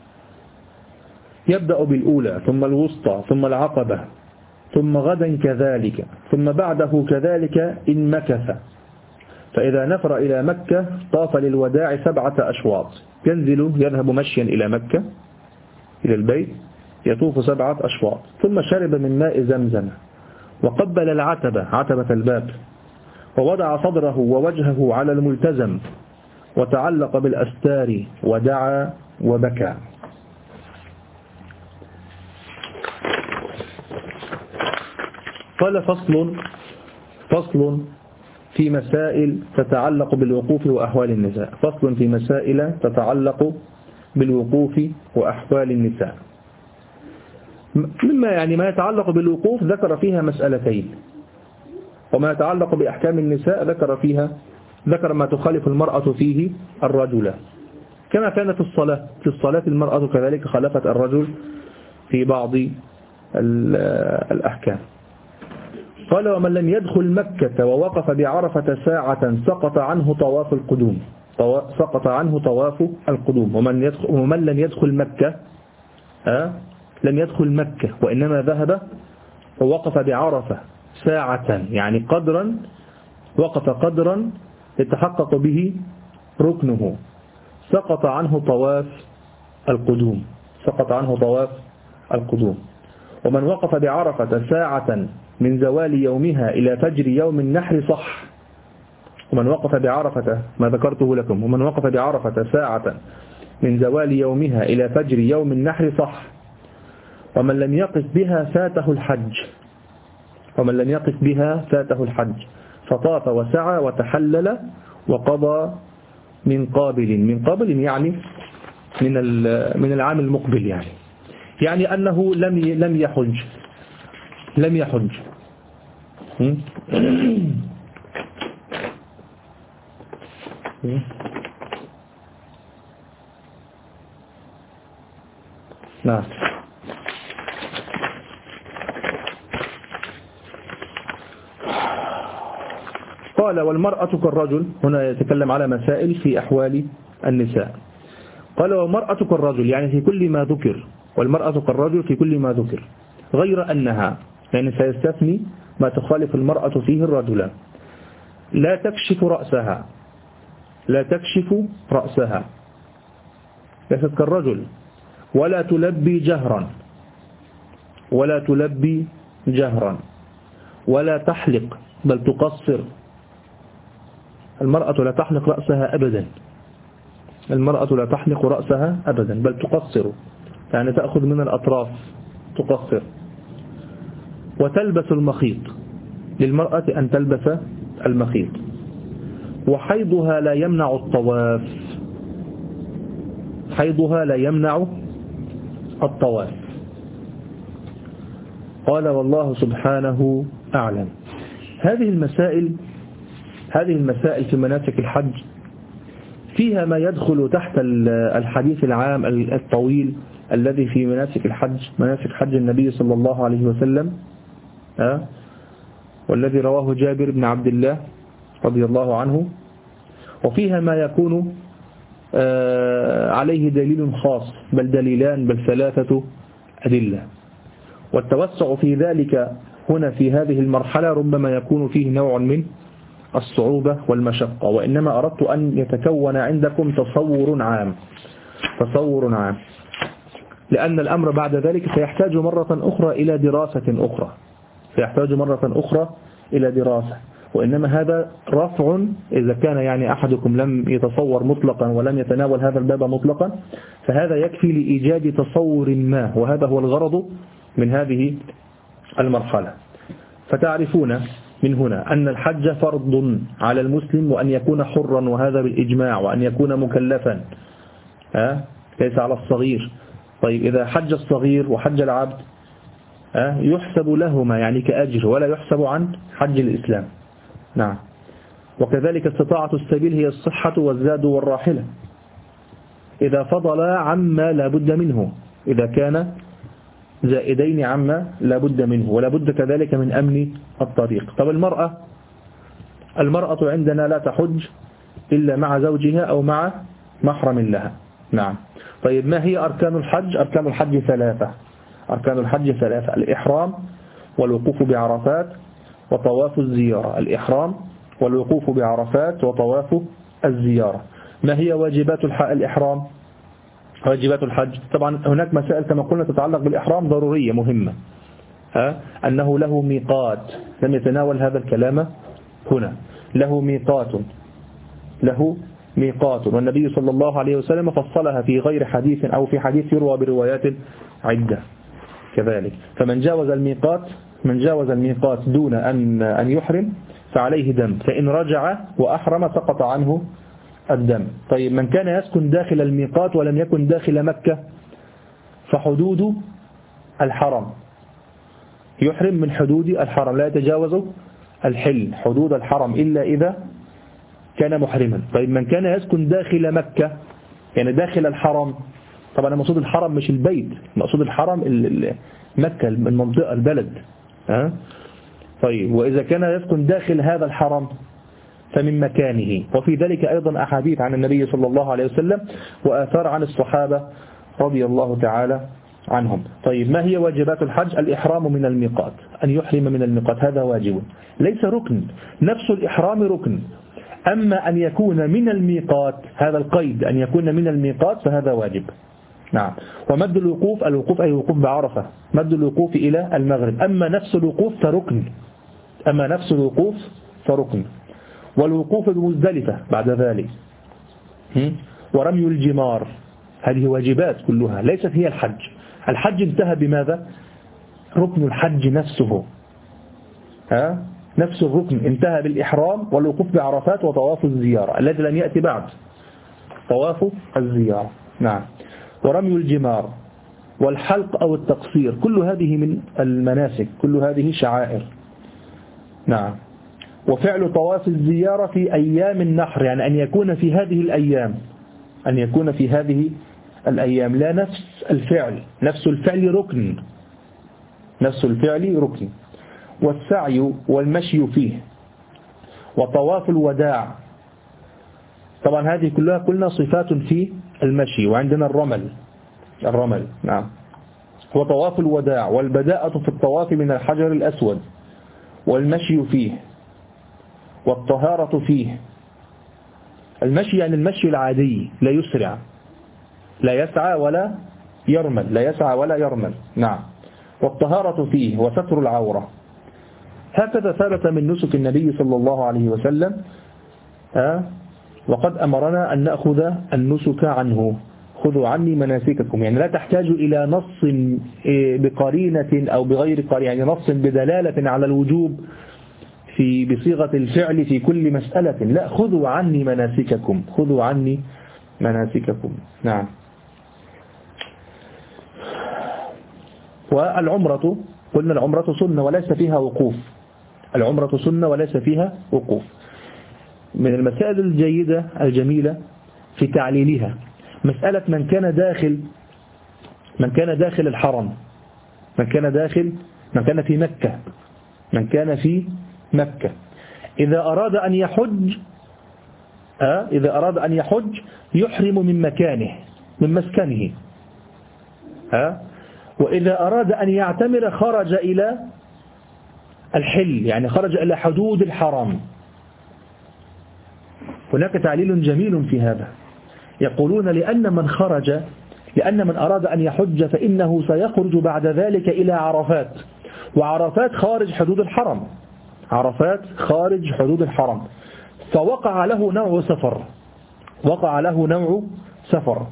يبدأ بالأولى ثم الوسطى ثم العقبة ثم غدا كذلك ثم بعده كذلك إن مكث، فإذا نفر إلى مكة طاف للوداع سبعة أشواط، ينزل يذهب مشيا إلى مكة إلى البيت يطوف سبعة أشواط، ثم شرب من ماء زمزم وقبل العتبة عتبة الباب ووضع صدره ووجهه على الملتزم وتعلق بالأستار ودعا وبكى. قال فصل فصل في مسائل تتعلق بالوقوف وأحوال النساء. فصل في مسائل تتعلق بالوقوف وأحوال النساء. مما يعني ما يتعلق بالوقوف ذكر فيها مسألتين، وما يتعلق بأحكام النساء ذكر فيها ذكر ما تخالف المرأة فيه الرجل، كما كان في الصلاة. في الصلاة المرأة كذلك خالفت الرجل في بعض الأحكام. قال ومن لم يدخل مكة ووقف بعرفة ساعة سقط عنه طواف القدوم سقط عنه طواف القدوم. ومن, يدخل ومن لم يدخل مكة أه؟ لم يدخل مكة وإنما ذهب ووقف بعرفة ساعة، يعني قدرا وقف قدرا يتحقق به ركنه، سقط عنه طواف القدوم سقط عنه طواف القدوم. ومن وقف بعرفة ساعة من زوال يومها إلى فجر يوم النحر صح. ومن وقف بعرفة ما ذكرته لكم ومن وقف بعرفة ساعة من زوال يومها إلى فجر يوم النحر صح. ومن لم يقف بها فاته الحج ومن لم يقف بها فاته الحج فطاف وسعى وتحلل وقضى من قابل من قابل يعني من من العام المقبل، يعني يعني أنه لم لم يحج لم يحج نعم. قال والمرأة كالرجل، هنا يتكلم على مسائل في أحوال النساء. قال والمرأة كالرجل يعني في كل ما ذكر، والمرأة كالرجل في كل ما ذكر، غير أنها يعني سيستثني ما تخالف المرأة فيه الرجل. لا تكشف رأسها، لا تكشف رأسها ليست كالرجل، ولا تلبي جهرا، ولا تلبي جهرا، ولا تحلق بل تقصر. المرأة لا تحلق رأسها أبدا، المرأة لا تحلق رأسها أبدا بل تقصر، يعني تأخذ من الأطراف تقصر. وتلبس المخيط، للمرأة أن تلبس المخيط. وحيضها لا يمنع الطواف، حيضها لا يمنع الطواف. قال والله سبحانه أعلم. هذه المسائل هذه المسائل في مناسك الحج فيها ما يدخل تحت الحديث العام الطويل الذي في مناسك الحج، مناسك حج النبي صلى الله عليه وسلم، أه؟ والذي رواه جابر بن عبد الله رضي الله عنه، وفيها ما يكون أه عليه دليل خاص، بل دليلان بل ثلاثة أدلة. والتوسع في ذلك هنا في هذه المرحلة ربما يكون فيه نوع من الصعوبة والمشقة، وإنما أردت أن يتكون عندكم تصور عام، تصور عام، لأن الأمر بعد ذلك سيحتاج مرة أخرى إلى دراسة أخرى، سيحتاج مرة أخرى إلى دراسة. وإنما هذا رفع إذا كان يعني أحدكم لم يتصور مطلقا ولم يتناول هذا الباب مطلقا، فهذا يكفي لإيجاد تصور ما، وهذا هو الغرض من هذه المرحلة. فتعرفون من هنا أن الحج فرض على المسلم، وأن يكون حرا، وهذا بالإجماع، وأن يكون مكلفا، ها ليس على الصغير. طيب إذا حج الصغير وحج العبد ها يحسب لهما يعني كأجر، ولا يحسب عن حج الإسلام. نعم. وكذلك استطاعة السبيل هي الصحة والزاد والراحلة إذا فضل عما لا بد منه، إذا كان زائدين عما لا بد منه، ولا بد كذلك من أمن الطريق. طب المرأة المرأة عندنا لا تحج إلا مع زوجها أو مع محرم لها. نعم. طيب ما هي أركان الحج؟ أركان الحج ثلاثة، أركان الحج ثلاثة: الإحرام والوقوف بعرفات وطواف الزيارة. الإحرام والوقوف بعرفات وطواف الزيارة. ما هي واجبات الإحرام؟ واجبات الحج طبعا هناك مسائل كما قلنا تتعلق بالإحرام ضرورية مهمة، ها أنه له ميقات، لم يتناول هذا الكلام هنا. له ميقات، له ميقات، والنبي صلى الله عليه وسلم فصلها في غير حديث أو في حديث يروى بروايات عدة كذلك. فمن جاوز الميقات من جاوز الميقات دون أن أن يحرم فعليه دم، فإن رجع وأحرم سقط عنه الدم. طيب من كان يسكن داخل الميقات ولم يكن داخل مكة فحدود الحرم، يحرم من حدود الحرم، لا يتجاوز الحل حدود الحرم إلا إذا كان محرما. طيب من كان يسكن داخل مكة يعني داخل الحرم، طبعا المقصود الحرم مش البيت، المقصود الحرم مكة المنطقة البلد، ها؟ طيب وإذا كان يسكن داخل هذا الحرم فمن مكانه. وفي ذلك أيضا أحاديث عن النبي صلى الله عليه وسلم وآثار عن الصحابة رضي الله تعالى عنهم. طيب ما هي واجبات الحج؟ الإحرام من الميقات، أن يحرم من الميقات، هذا واجب ليس ركن، نفس الإحرام ركن. أما أن يكون من الميقات، هذا القيد أن يكون من الميقات فهذا واجب. نعم. ومد الوقوف، الوقوف أي وقوف بعرفة، مد الوقوف إلى المغرب. أما نفس الوقوف فركن، أما نفس الوقوف فركن. والوقوف بمزدلفة بعد ذلك، ورمي الجمار، هذه واجبات كلها ليست هي الحج. الحج انتهى بماذا؟ ركن الحج نفسه، ها؟ نفس الركن انتهى بالإحرام والوقوف بعرفات وطواف الزيارة الذي لم يأتي بعد، طواف الزيارة. نعم. ورمي الجمار والحلق أو التقصير، كل هذه من المناسك، كل هذه شعائر. نعم. وفعل طواف الزيارة في أيام النحر، يعني أن يكون في هذه الأيام، أن يكون في هذه الأيام، لا نفس الفعل، نفس الفعل ركن، نفس الفعل ركن. والسعي والمشي فيه، وطواف الوداع. طبعا هذه كلها قلنا صفات في المشي. وعندنا الرمل الرمل نعم، وطواف الوداع، والبداءة في الطواف من الحجر الأسود، والمشي فيه، والطهارة فيه. المشي يعني المشي العادي، لا يسرع، لا يسعى ولا يرمل، لا يسعى ولا يرمل نعم. والطهارة فيه، وستر العورة. هكذا ثبت من نسك النبي صلى الله عليه وسلم. ها وقد أمرنا أن نأخذ النسك عنه. خذوا عني مناسككم، يعني لا تحتاج إلى نص بقرينة أو بغير قرينة، يعني نص بدلالة على الوجوب في بصيغة الفعل في كل مسألة. لا، خذوا عني مناسككم، خذوا عني مناسككم نعم. والعمرة قلنا العمرة سنة وليس فيها وقوف. العمرة سنة وليس فيها وقوف. من المسائل الجيدة الجميلة في تعليلها مسألة من كان داخل من كان داخل الحرم، من كان داخل من كان في مكة من كان في مكة إذا أراد أن يحج آه إذا أراد أن يحج يحرم من مكانه من مسكنه. آه وإذا أراد أن يعتمر خرج إلى الحل، يعني خرج إلى حدود الحرم. هناك تعليل جميل في هذا. يقولون لأن من خرج لأن من أراد أن يحج فإنه سيخرج بعد ذلك إلى عرفات، وعرفات خارج حدود الحرم، عرفات خارج حدود الحرم، فوقع له نوع سفر وقع له نوع سفر.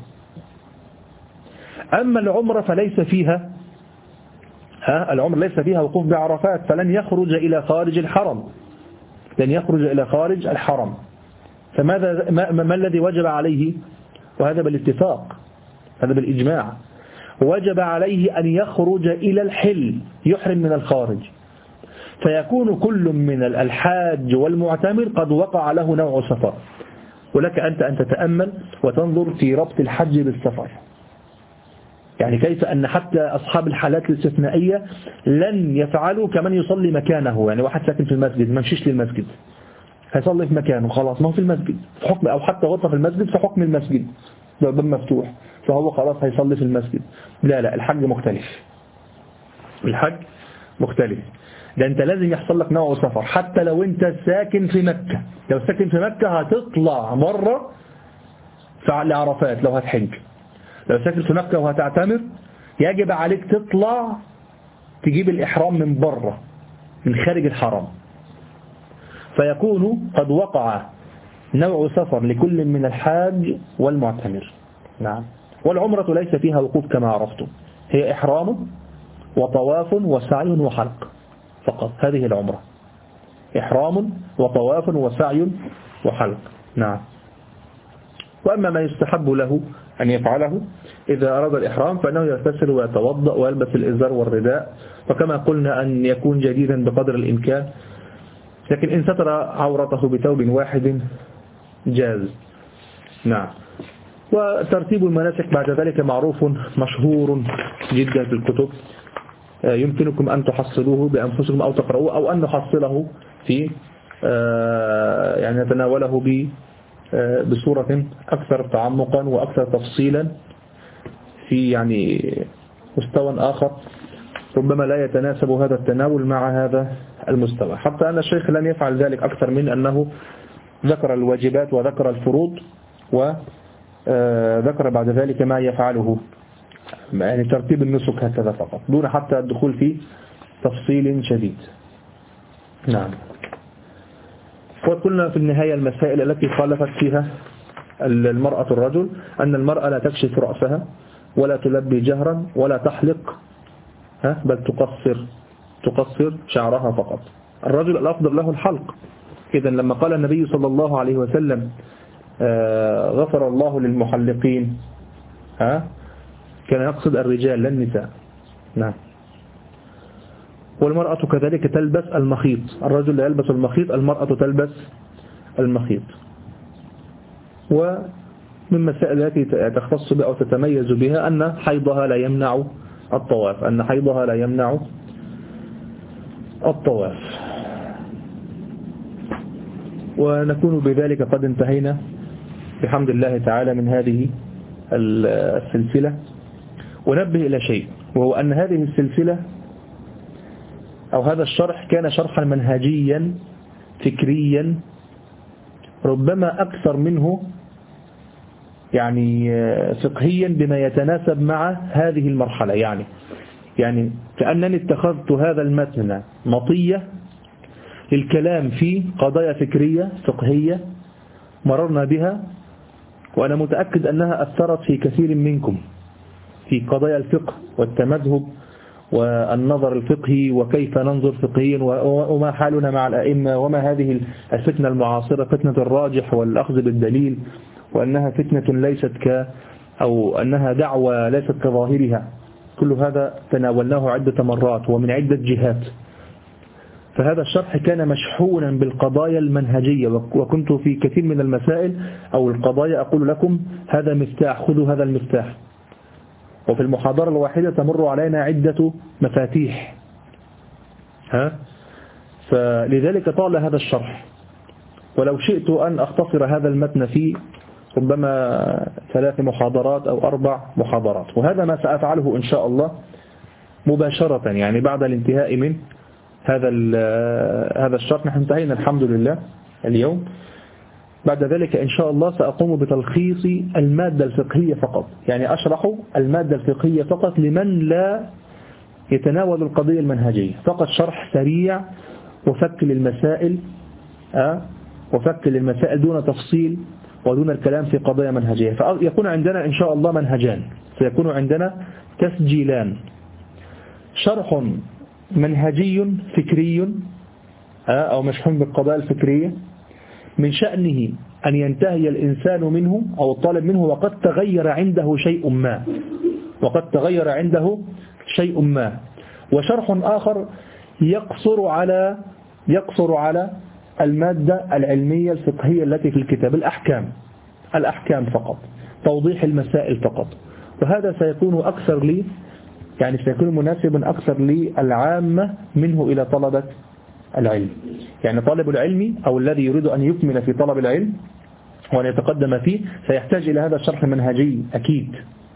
أما العمرة فليس فيها ها العمرة ليس فيها وقوف بعرفات، فلن يخرج إلى خارج الحرم لن يخرج إلى خارج الحرم. فماذا ما, ما الذي وجب عليه؟ وهذا بالاتفاق، هذا بالإجماع، وجب عليه أن يخرج إلى الحل، يحرم من الخارج. فيكون كل من الحاج والمعتمر قد وقع له نوع سفر. ولك أنت أن تتأمل وتنظر في ربط الحج بالسفر، يعني كيف أن حتى أصحاب الحالات الاستثنائية لن يفعلوا كمن يصلي مكانه. يعني واحد ساكن في المسجد ما مشيش للمسجد، هيصلي في مكانه خلاص، ما هو في المسجد في حكم، أو حتى غطى في المسجد في حكم المسجد، باب مفتوح فهو خلاص هيصلي في المسجد. لا لا، الحج مختلف، الحج مختلف. ده انت لازم يحصل لك نوع سفر. حتى لو انت ساكن في مكة، لو ساكن في مكة هتطلع مرة لعرفات لو هتحج. لو ساكن في مكة وهتعتمر يجب عليك تطلع تجيب الإحرام من بره من خارج الحرم. فيكون قد وقع نوع سفر لكل من الحاج والمعتمر نعم. والعمرة ليس فيها وقوف كما عرفتم، هي إحرام وطواف وسعي وحلق فقط. هذه العمرة إحرام وطواف وسعي وحلق نعم. وأما ما يستحب له أن يفعله إذا أراد الإحرام فإنه يغتسل ويتوضأ ويلبس الإزار والرداء، وكما قلنا أن يكون جديدا بقدر الإمكان، لكن إن ستر عورته بثوب واحد جاز نعم. وترتيب المناسك بعد ذلك معروف مشهور جدا في الكتب، يمكنكم أن تحصلوه بأنفسكم أو تقرؤوه أو أن نحصله في يعني نتناوله بصورة أكثر تعمقا وأكثر تفصيلا في يعني مستوى آخر ربما لا يتناسب هذا التناول مع هذا المستوى. حتى أن الشيخ لم يفعل ذلك أكثر من أنه ذكر الواجبات وذكر الفروض وذكر بعد ذلك ما يفعله، يعني ترتيب النسك هكذا فقط دون حتى الدخول في تفصيل شديد نعم. وقلنا في النهاية المسائل التي خالفت فيها المرأة الرجل أن المرأة لا تكشف رأسها ولا تلبي جهرا ولا تحلق ها بل تقصر تقصر شعرها فقط. الرجل الأفضل له الحلق. إذن لما قال النبي صلى الله عليه وسلم آه غفر الله للمحلقين ها كان يقصد الرجال لا النساء نعم. والمرأة كذلك تلبس المخيط، الرجل لا يلبس المخيط، المرأة تلبس المخيط. ومن مسائل التي تختص بها أو تتميز بها أن حيضها لا يمنع الطواف أن حيضها لا يمنع الطواف. ونكون بذلك قد انتهينا بحمد الله تعالى من هذه السلسلة. ونبه إلى شيء، وهو أن هذه السلسلة أو هذا الشرح كان شرحا منهجيا فكريا ربما أكثر منه يعني فقهيا بما يتناسب مع هذه المرحلة. يعني يعني كأنني اتخذت هذا المتن مطية للكلام في قضايا فكرية فقهية مررنا بها، وأنا متأكد أنها أثرت في كثير منكم في قضايا الفقه والتمذهب والنظر الفقهي وكيف ننظر فقهيا وما حالنا مع الأئمة، وما هذه الفتنة المعاصرة فتنة الراجح والأخذ بالدليل، وأنها فتنة ليست ك أو أنها دعوة ليست كظاهرها. كل هذا تناولناه عدة مرات ومن عدة جهات. فهذا الشرح كان مشحونا بالقضايا المنهجية، وكنت في كثير من المسائل أو القضايا أقول لكم هذا مفتاح، خذوا هذا المفتاح. وفي المحاضرة الواحدة تمر علينا عدة مفاتيح. ها؟ فلذلك طال هذا الشرح، ولو شئت أن أختصر هذا المتن في ربما ثلاث محاضرات أو أربع محاضرات، وهذا ما سأفعله إن شاء الله مباشرة. يعني بعد الانتهاء من هذا هذا الشرح، نحن انتهينا الحمد لله اليوم. بعد ذلك إن شاء الله سأقوم بتلخيص المادة الفقهية فقط، يعني أشرح المادة الفقهية فقط لمن لا يتناول القضية المنهجية، فقط شرح سريع وفك للمسائل أه؟ وفك للمسائل دون تفصيل ودون الكلام في قضايا منهجية. فيكون عندنا إن شاء الله منهجان، سيكون عندنا تسجيلان: شرح منهجي فكري أو مشحون بالقضايا الفكرية من شأنه أن ينتهي الإنسان منه أو الطالب منه وقد تغير عنده شيء ما وقد تغير عنده شيء ما وشرح آخر يقصر على يقصر على المادة العلمية الفقهية التي في الكتاب، الأحكام الأحكام فقط، توضيح المسائل فقط. وهذا سيكون أكثر لي يعني سيكون مناسبا أكثر للعامة منه إلى طلبة العلم. يعني طالب العلم أو الذي يريد أن يكمل في طلب العلم وأن يتقدم فيه سيحتاج إلى هذا الشرح المنهجي أكيد،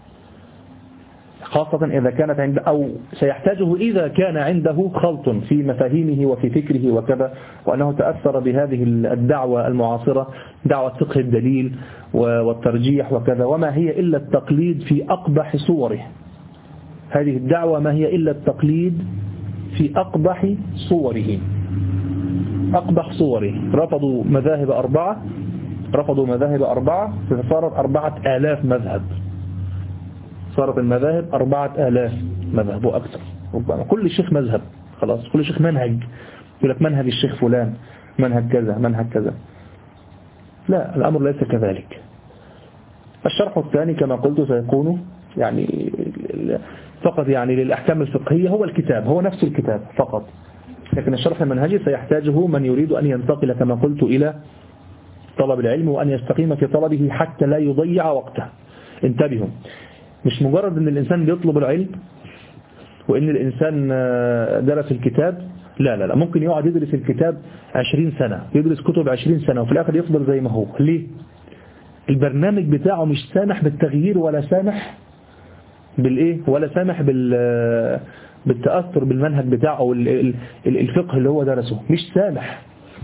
خاصة إذا كانت عند أو سيحتاجه إذا كان عنده خلط في مفاهيمه وفي فكره وكذا، وأنه تأثر بهذه الدعوة المعاصرة، دعوة فقه الدليل والترجيح وكذا، وما هي إلا التقليد في أقبح صوره. هذه الدعوة ما هي إلا التقليد في أقبح صوره أقبح صوره رفضوا مذاهب أربعة رفضوا مذاهب أربعة فصارت أربعة آلاف مذهب صارت المذاهب أربعة آلاف مذهب وأكثر، ربما كل شيخ مذهب، خلاص كل شيخ منهج، يقول لك منهج الشيخ فلان، منهج كذا منهج كذا. لا، الأمر ليس كذلك. الشرح الثاني كما قلت سيكون يعني فقط يعني للأحكام الفقهية، هو الكتاب هو نفس الكتاب فقط، لكن الشرح المنهجي سيحتاجه من يريد أن ينتقل كما قلت إلى طلب العلم وأن يستقيم في طلبه حتى لا يضيع وقته. انتبهوا، مش مجرد أن الإنسان يطلب العلم وأن الإنسان درس الكتاب، لا لا لا ممكن يقعد يدرس الكتاب عشرين سنة، يدرس كتب عشرين سنة وفي الآخر يفضل زي ما هو. ليه؟ البرنامج بتاعه مش سامح بالتغيير ولا سامح بالإيه ولا سامح بال بالتأثر بالمنهج بتاعه أو الفقه اللي هو درسه، مش سامح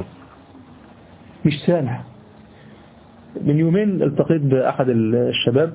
مش سامح. من يومين التقيت بأحد الشباب،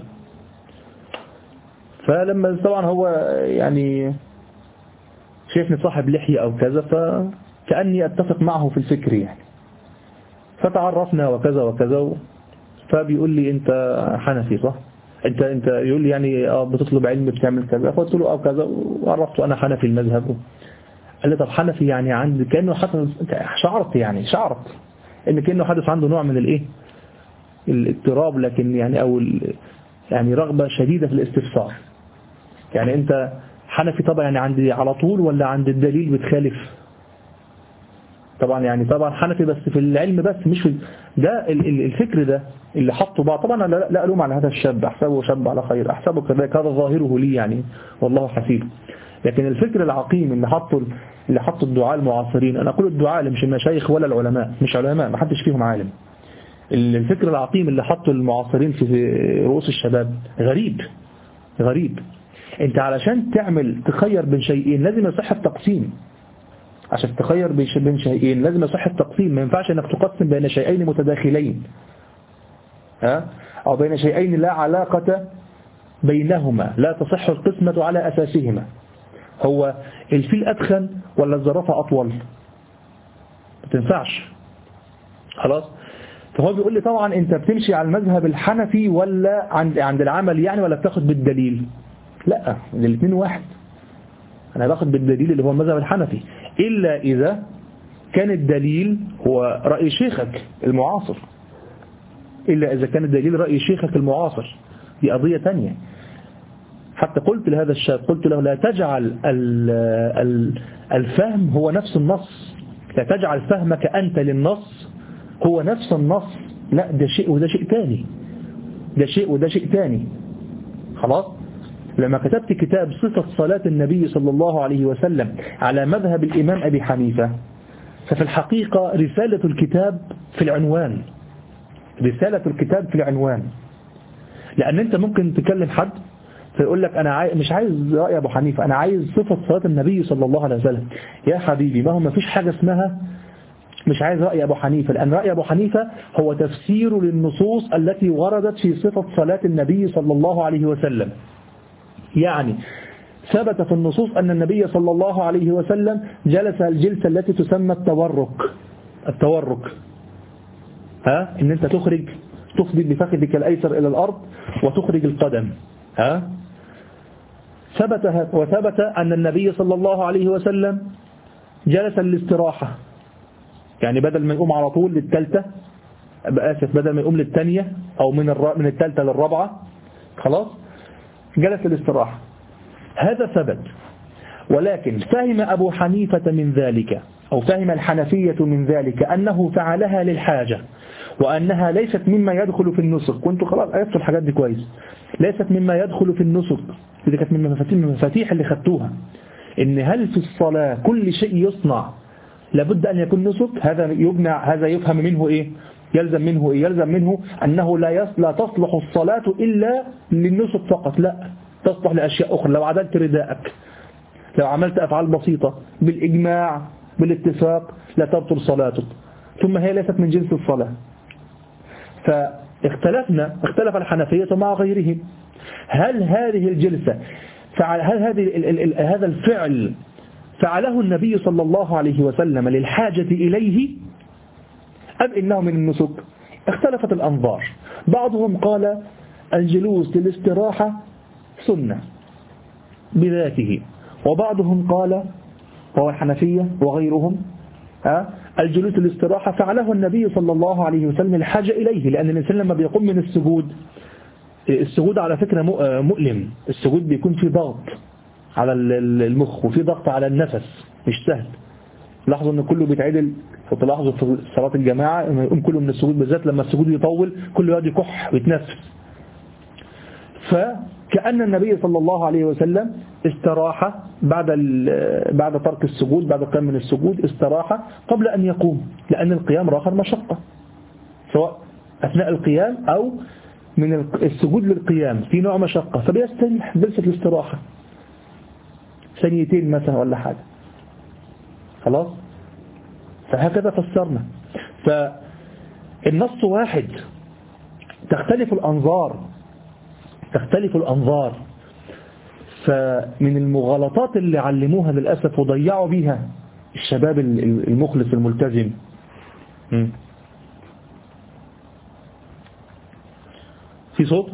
فلما طبعا هو يعني شايفني صاحب لحية أو كذا، فكأني أتفق معه في الفكر يعني، فتعرفنا وكذا وكذا، فبيقول لي أنت حنفي صح؟ أنت أنت يقول لي يعني اه بتطلب علم بتعمل كذا، فقلت له اه كذا وعرفته أنا حنفي المذهب. قال لي طب حنفي يعني عندي كأنه حدث، شعرت يعني شعرت إن كأنه حدث عنده نوع من الإيه الاضطراب، لكن يعني أو يعني رغبة شديدة في الاستفسار. يعني أنت حنفي طبعا يعني عندي على طول ولا عند الدليل بتخالف؟ طبعا يعني طبعا حنفي بس في العلم بس مش في ده الفكر ده اللي حطه بقى. طبعا لا, لا ألوم على هذا الشاب، أحسبه شاب على خير، أحسبه كذلك، هذا ظاهره لي يعني والله حسيب. لكن الفكر العقيم اللي حطوا اللي حطوا الدعاء المعاصرين، أنا أقول الدعاء مش المشايخ ولا العلماء، مش علماء، ما حدش فيهم عالم. الفكر العقيم اللي حطوا المعاصرين في رؤوس الشباب غريب غريب. انت علشان تعمل تخير بين شيئين لازم يصح التقسيم. عشان تخير بين شيئين لازم يصح التقسيم. ما ينفعش انك تقسم بين شيئين متداخلين، ها، او بين شيئين لا علاقة بينهما، لا تصح القسمة على اساسهما. هو الفيل ادخن ولا الزرافة اطول؟ ما تنفعش. خلاص. فهو بيقول لي طبعا انت بتمشي على المذهب الحنفي ولا عند عند العمل يعني، ولا بتاخد بالدليل؟ لا، الاثنين واحد. انا باخد بالدليل اللي هو المذهب الحنفي، الا اذا كان الدليل هو رأي شيخك المعاصر، الا اذا كان الدليل رأي شيخك المعاصر، دي قضية تانية. حتى قلت لهذا الشاب، قلت له لا تجعل الفهم هو نفس النص، لا تجعل فهمك أنت للنص هو نفس النص، لا، ده شيء وده شيء تاني، ده شيء وده شيء تاني. خلاص. لما كتبت كتاب صفة صلاة النبي صلى الله عليه وسلم على مذهب الإمام أبي حنيفة، ففي الحقيقة رسالة الكتاب في العنوان، رسالة الكتاب في العنوان. لأن أنت ممكن تكلم حد فيقول لك أنا عاي... مش عايز رأي أبو حنيفة، أنا عايز صفة صلاة النبي صلى الله عليه وسلم. يا حبيبي، ما هو ما فيش حاجة اسمها مش عايز رأي أبو حنيفة، لأن رأي أبو حنيفة هو تفسير للنصوص التي وردت في صفة صلاة النبي صلى الله عليه وسلم. يعني ثبت في النصوص أن النبي صلى الله عليه وسلم جلس الجلسة التي تسمى التورك. التورك ها، إن أنت تخرج تفضي بفخذك الأيسر إلى الأرض وتخرج القدم. ها، ثبت وثبت أن النبي صلى الله عليه وسلم جلس للاستراحة، يعني بدل ما يقوم على طول للثالثة، آسف، بدل ما يقوم للثانية أو من الر... من الثالثة للرابعة، خلاص، جلس للاستراحة. هذا ثبت. ولكن فهم أبو حنيفة من ذلك، أو فهم الحنفية من ذلك، أنه فعلها للحاجة، وأنها ليست مما يدخل في النسك. كنت خلاص عرفت الحاجات دي كويس. ليست مما يدخل في النسك، دي كانت من المفاتيح اللي خدتوها، إن هل في الصلاة كل شيء يصنع لابد أن يكون نسك؟ هذا يبنى، هذا يفهم منه إيه؟ يلزم منه إيه؟ يلزم منه أنه لا لا تصلح الصلاة إلا للنسك فقط، لا، تصلح لأشياء أخرى. لو عدلت رداءك، لو عملت أفعال بسيطة بالإجماع بالاتفاق لا تبطل صلاتك، ثم هي ليست من جنس الصلاة. فاختلفنا، اختلف الحنفية مع غيرهم، هل هذه الجلسة فعل هل هذه ال ال هذا الفعل فعله النبي صلى الله عليه وسلم للحاجة إليه أم إنه من النسك؟ اختلفت الأنظار. بعضهم قال الجلوس للاستراحة سنة بذاته، وبعضهم قال، وهو الحنفية وغيرهم، الجلوس للاستراحة فعله النبي صلى الله عليه وسلم الحاجة إليه، لأن الإنسان لما بيقوم من السجود، السجود على فكرة مؤلم، السجود بيكون فيه ضغط على المخ وفي ضغط على النفس، مش سهل. لاحظوا ان كله بيتعدل، فتلاحظوا في صلاة الجماعة لما يقوم كله من السجود، بالذات لما السجود يطول كله يقعد يكح ويتنفس. فكأن النبي صلى الله عليه وسلم استراح بعد بعد ترك السجود، بعد القيام من السجود استراح قبل أن يقوم، لأن القيام راخر مشقة، سواء أثناء القيام أو من السجود للقيام في نوع مشقة، فبيستريح جلسة الاستراحة ثانيتين مثلا ولا حاجة. خلاص. فهكذا فسرنا. فالنص واحد، تختلف الأنظار تختلف الأنظار فمن المغالطات اللي علموها للأسف وضيعوا بيها الشباب المخلص الملتزم. في صوت؟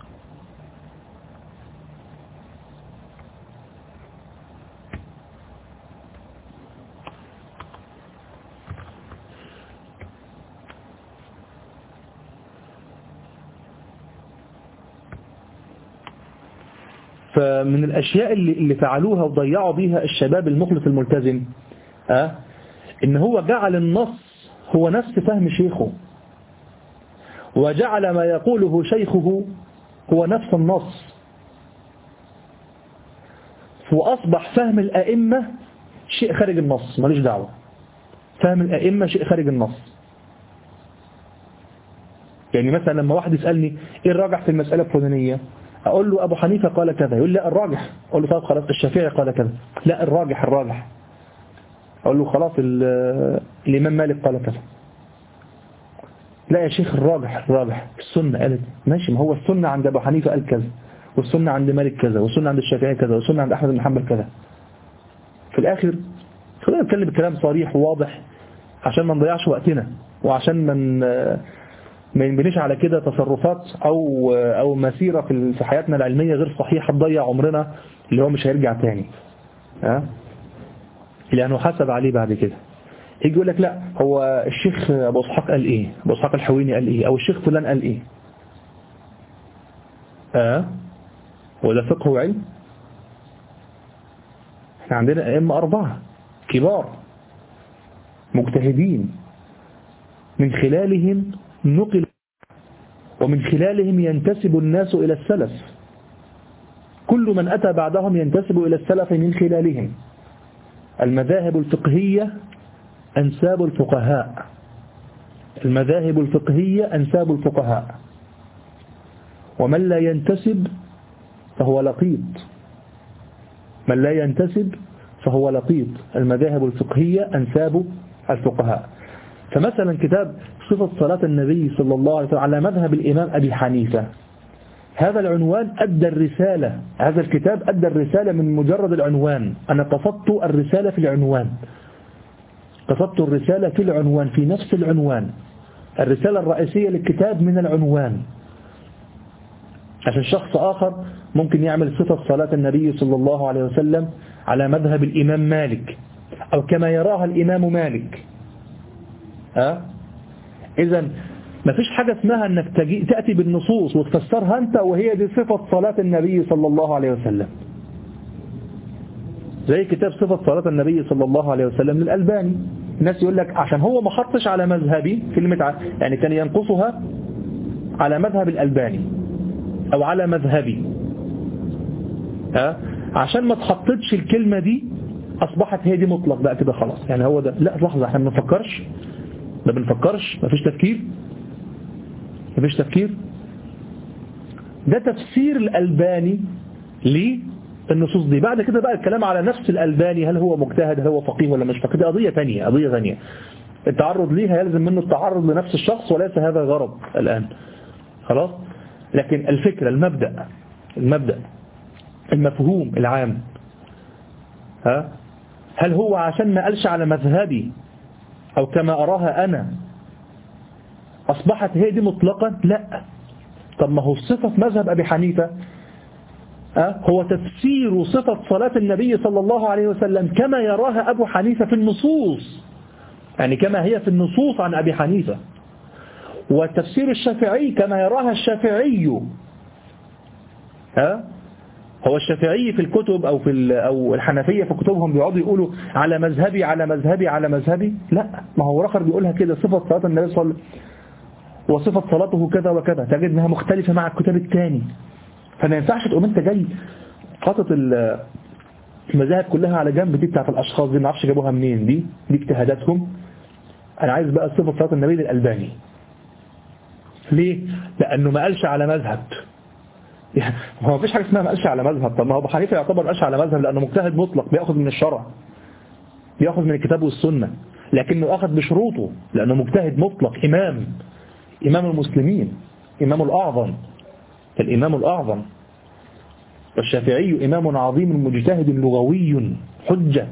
فمن الأشياء اللي, اللي فعلوها وضيعوا بيها الشباب المخلص الملتزم، أه؟ إن هو جعل النص هو نفس فهم شيخه، وجعل ما يقوله شيخه هو نفس النص. وأصبح فهم الأئمة شيء خارج النص، ماليش دعوة. فهم الأئمة شيء خارج النص. يعني مثلا لما واحد يسألني إيه الراجح في المسألة الفلانية، أقول له أبو حنيفة قال كذا، يقول لا الراجح. أقول له طب خلاص الشافعي قال كذا، لا الراجح الراجح. أقول له خلاص الإمام مالك قال كذا، لا يا شيخ الراجح الراجح السنة قالت. ماشي، ما هو السنة عند أبو حنيفة قال كذا، والسنة عند مالك كذا، والسنة عند الشافعي كذا، والسنة عند أحمد بن حنبل كذا. في الآخر خلينا نتكلم بكلام صريح وواضح عشان ما نضيعش وقتنا، وعشان من ما ينبنيش على كده تصرفات أو أو مسيرة في حياتنا العلمية غير صحيحة تضيع عمرنا اللي هو مش هيرجع تاني، ها لأنه حسب عليه بعد كده. يجي يقول لك لا هو الشيخ أبو إسحاق قال إيه، أبو إسحاق الحويني قال إيه، أو الشيخ فلان قال إيه. آه وده فقه وعلم؟ احنا عندنا أئمة أربعة كبار مجتهدين، من خلالهم نقل ومن خلالهم ينتسب الناس إلى السلف. كل من أتى بعدهم ينتسب إلى السلف من خلالهم. المذاهب الفقهية أنساب الفقهاء، المذاهب الفقهية أنساب الفقهاء، ومن لا ينتسب فهو لقيط، من لا ينتسب فهو لقيط. المذاهب الفقهية أنساب الفقهاء. فمثلا كتاب صفة صلاة النبي صلى الله عليه وسلم على مذهب الإمام أبي حنيفة، هذا العنوان أدى الرسالة، هذا الكتاب أدى الرسالة من مجرد العنوان. أنا قصدت الرسالة في العنوان، قصدت الرسالة في العنوان، في نفس العنوان. الرسالة الرئيسية للكتاب من العنوان، عشان شخص آخر ممكن يعمل صفة صلاة النبي صلى الله عليه وسلم على مذهب الإمام مالك أو كما يراها الإمام مالك. أه؟ إذن ما فيش حاجة اسمها أنك تجي تأتي بالنصوص وتفسرها أنت وهي دي صفة صلاة النبي صلى الله عليه وسلم. زي كتاب صفة صلاة النبي صلى الله عليه وسلم للألباني، الناس يقول لك عشان هو ما حطش على مذهبي كلمة، يعني كان ينقصها على مذهب الألباني أو على مذهبي، أه؟ عشان ما تحطتش الكلمة دي أصبحت هي دي مطلق بقى كده خلاص. يعني هو ده، لا لحظة احنا ما بنفكرش، ما بنفكرش، ما فيش تفكير، ما فيش تفكير. ده تفسير الألباني للنصوص دي. بعد كده بقى الكلام على نفس الألباني، هل هو مجتهد، هل هو فقيه ولا مش فقيه، دي قضية ثانية، قضية ثانية. التعرض ليها يلزم منه التعرض لنفس الشخص، وليس هذا غرض الآن خلاص. لكن الفكرة، المبدأ المبدأ المفهوم العام، ها هل هو عشان ما قالش على مذهبي أو كما أراها أنا أصبحت هي دي مطلقا؟ لا. طب ما هو صفة مذهب أبي حنيفة أه؟ هو تفسير صفة صلاة النبي صلى الله عليه وسلم كما يراها أبو حنيفة في النصوص، يعني كما هي في النصوص عن أبي حنيفة. والتفسير الشافعي كما يراها الشافعي. أه؟ هو الشافعي في الكتب أو في أو الحنفية في كتبهم بيقعدوا يقولوا على مذهبي على مذهبي على مذهبي، لا، ما هو رخر بيقولها كده، صفة صلاة النبي صلى الله عليه وسلم وصفة صلاته كذا وكذا، تجد انها مختلفة مع الكتاب الثاني. فما ينفعش تقوم انت جاي حاطط المذاهب كلها على جنب، دي بتاعت الاشخاص دي ما اعرفش جابوها منين، دي دي اجتهاداتهم. انا عايز بقى صفة صلاة النبي للألباني. ليه؟ لانه ما قالش على مذهب. يعني هو ما فيش حاجه اسمها ما قالش على مذهب. طب ما هو ابو حنيفه يعتبر ما قالش على مذهب لانه مجتهد مطلق، بياخذ من الشرع، بياخذ من الكتاب والسنه، لكنه اخذ بشروطه لانه مجتهد مطلق، امام امام المسلمين، امام الاعظم، الامام الاعظم. والشافعي امام عظيم مجتهد لغوي حجه،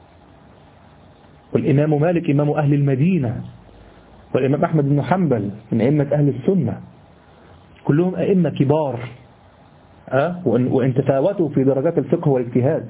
والامام مالك امام اهل المدينه، والامام احمد بن حنبل من ائمه اهل السنه، كلهم ائمه كبار، أه؟ وإن تفاوتوا في درجات الفقه والاجتهاد،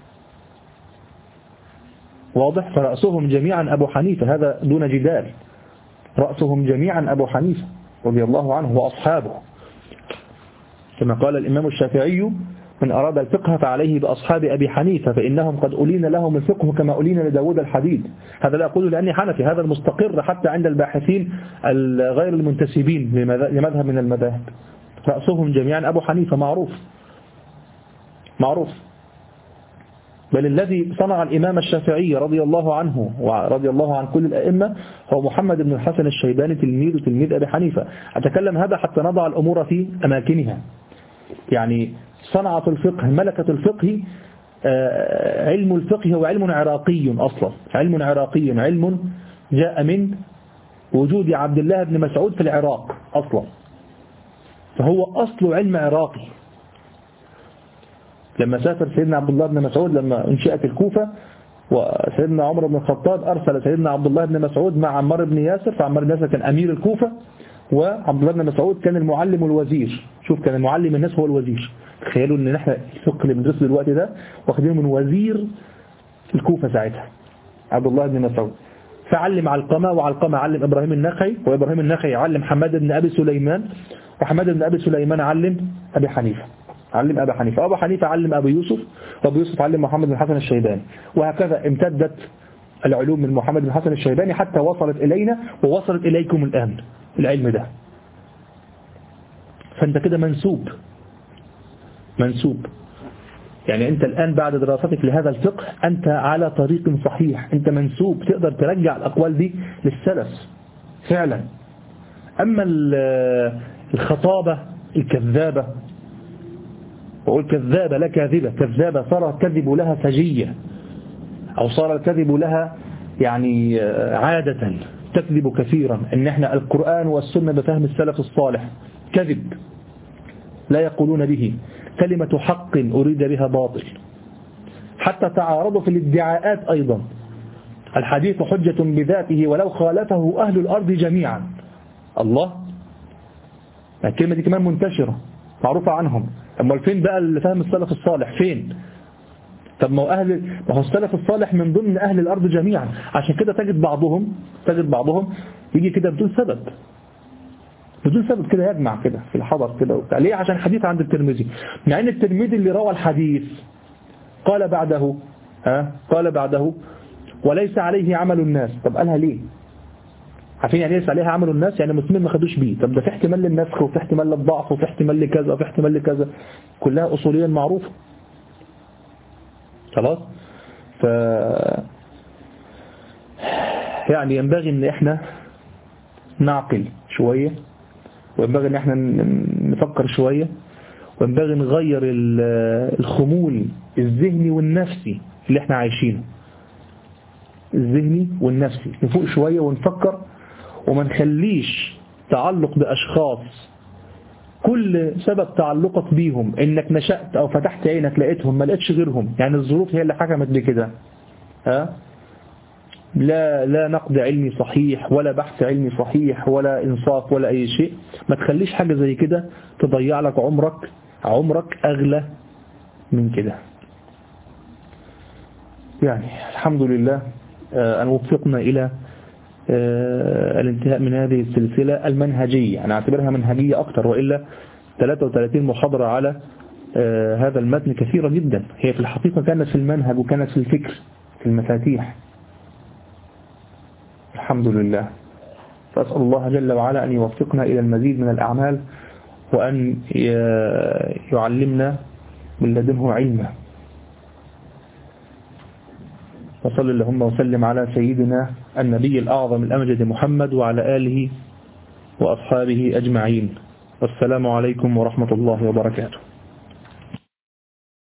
واضح. فرأسهم جميعا أبو حنيفة، هذا دون جدال، رأسهم جميعا أبو حنيفة رضي الله عنه وأصحابه، كما قال الإمام الشافعي: من أراد الفقه فعليه بأصحاب أبي حنيفة فإنهم قد أولين لهم الفقه كما أولين لداود الحديد. هذا لا أقول لأني حنفي، هذا المستقر حتى عند الباحثين غير المنتسبين لمذهب من المذاهب. رأسهم جميعا أبو حنيفة، معروف معروف. بل الذي صنع الإمام الشافعي رضي الله عنه ورضي الله عن كل الأئمة هو محمد بن الحسن الشيباني تلميذ تلميذ أبي حنيفة. أتكلم هذا حتى نضع الأمور في أماكنها. يعني صنعة الفقه ملكة الفقه، علم الفقه هو علم عراقي أصلا، علم عراقي، علم جاء من وجود عبد الله بن مسعود في العراق أصلا، فهو أصل علم عراقي. لما سافر سيدنا عبد الله بن مسعود لما انشأت الكوفة، وسيدنا عمر بن الخطاب أرسل سيدنا عبد الله بن مسعود مع عمار بن ياسر، فعمار بن ياسر كان أمير الكوفة وعبد الله بن مسعود كان المعلم والوزير. شوف، كان المعلم الناس هو الوزير. تخيلوا ان احنا الفقه اللي بندرسه دلوقتي ده واخدينه من وزير الكوفة ساعتها عبد الله بن مسعود. فعلم علقمة، وعلقمة علم إبراهيم النخعي، وإبراهيم النخعي علم حماد بن أبي سليمان، وحماد بن أبي سليمان علم أبي حنيفة، علم أبي حنيفة، أبو حنيفة علم أبو يوسف، وأبو يوسف علم محمد بن الحسن الشيباني، وهكذا امتدت العلوم من محمد بن الحسن الشيباني حتى وصلت إلينا ووصلت إليكم الآن العلم ده. فأنت كده منسوب منسوب يعني أنت الآن بعد دراستك لهذا الفقه أنت على طريق صحيح، أنت منسوب، تقدر ترجع الأقوال دي للسلف فعلا. أما الخطابة الكذابة، وقول كذابة لا كاذبة، كذابة صار الكذب لها سجية، أو صار الكذب لها يعني عادة تكذب كثيرا. إن احنا القرآن والسنة بفهم السلف الصالح كذب لا يقولون به، كلمة حق أريد بها باطل. حتى تعارضوا في الادعاءات أيضا، الحديث حجة بذاته ولو خالفه أهل الأرض جميعا. الله، الكلمة دي كمان منتشرة معروفة عنهم. أما فين بقى اللي فهم السلف الصالح؟ فين؟ طب ما هو أهل ما هو السلف الصالح من ضمن أهل الأرض جميعا. عشان كده تجد بعضهم تجد بعضهم يجي كده بدون سبب بدون سبب كده يجمع كده في الحضر كده وبتاع. ليه؟ عشان حديث عند الترمذي، مع ان الترمذي اللي روى الحديث قال بعده ها قال بعده وليس عليه عمل الناس. طب قالها ليه؟ عارفين يعني ليس عليها عمل الناس؟ يعني المسلمين ما خدوش بيه. طب ده في احتمال للنسخ، وفي احتمال للضعف، وفي احتمال لكذا، وفي احتمال لكذا، كلها اصوليا معروفه. خلاص. ف يعني ينبغي ان احنا نعقل شويه، وينبغي ان احنا نفكر شوية، وينبغي نغير الخمول الذهني والنفسي اللي احنا عايشينه، الذهني والنفسي، نفوق شوية ونفكر، وما نخليش تعلق بأشخاص كل سبب تعلقك بيهم انك نشأت او فتحت عينك لقيتهم ما لقيتش غيرهم، يعني الظروف هي اللي حكمت بكده. ها لا لا نقد علمي صحيح، ولا بحث علمي صحيح، ولا إنصاف، ولا أي شيء. ما تخليش حاجة زي كده تضيع لك عمرك عمرك أغلى من كده. يعني الحمد لله أن وفقنا إلى الانتهاء من هذه السلسلة المنهجية. أنا أعتبرها منهجية أكتر، وإلا ثلاثة وثلاثين محاضرة على هذا المتن كثيرة جدا. هي في الحقيقة كانت في المنهج، وكانت في الفكر، في المفاتيح. الحمد لله. فأسأل الله جل وعلا أن يوفقنا إلى المزيد من الأعمال، وأن يعلمنا من لدنه علما. وصل اللهم وسلم على سيدنا النبي الأعظم الأمجد محمد وعلى آله وأصحابه أجمعين. والسلام عليكم ورحمة الله وبركاته.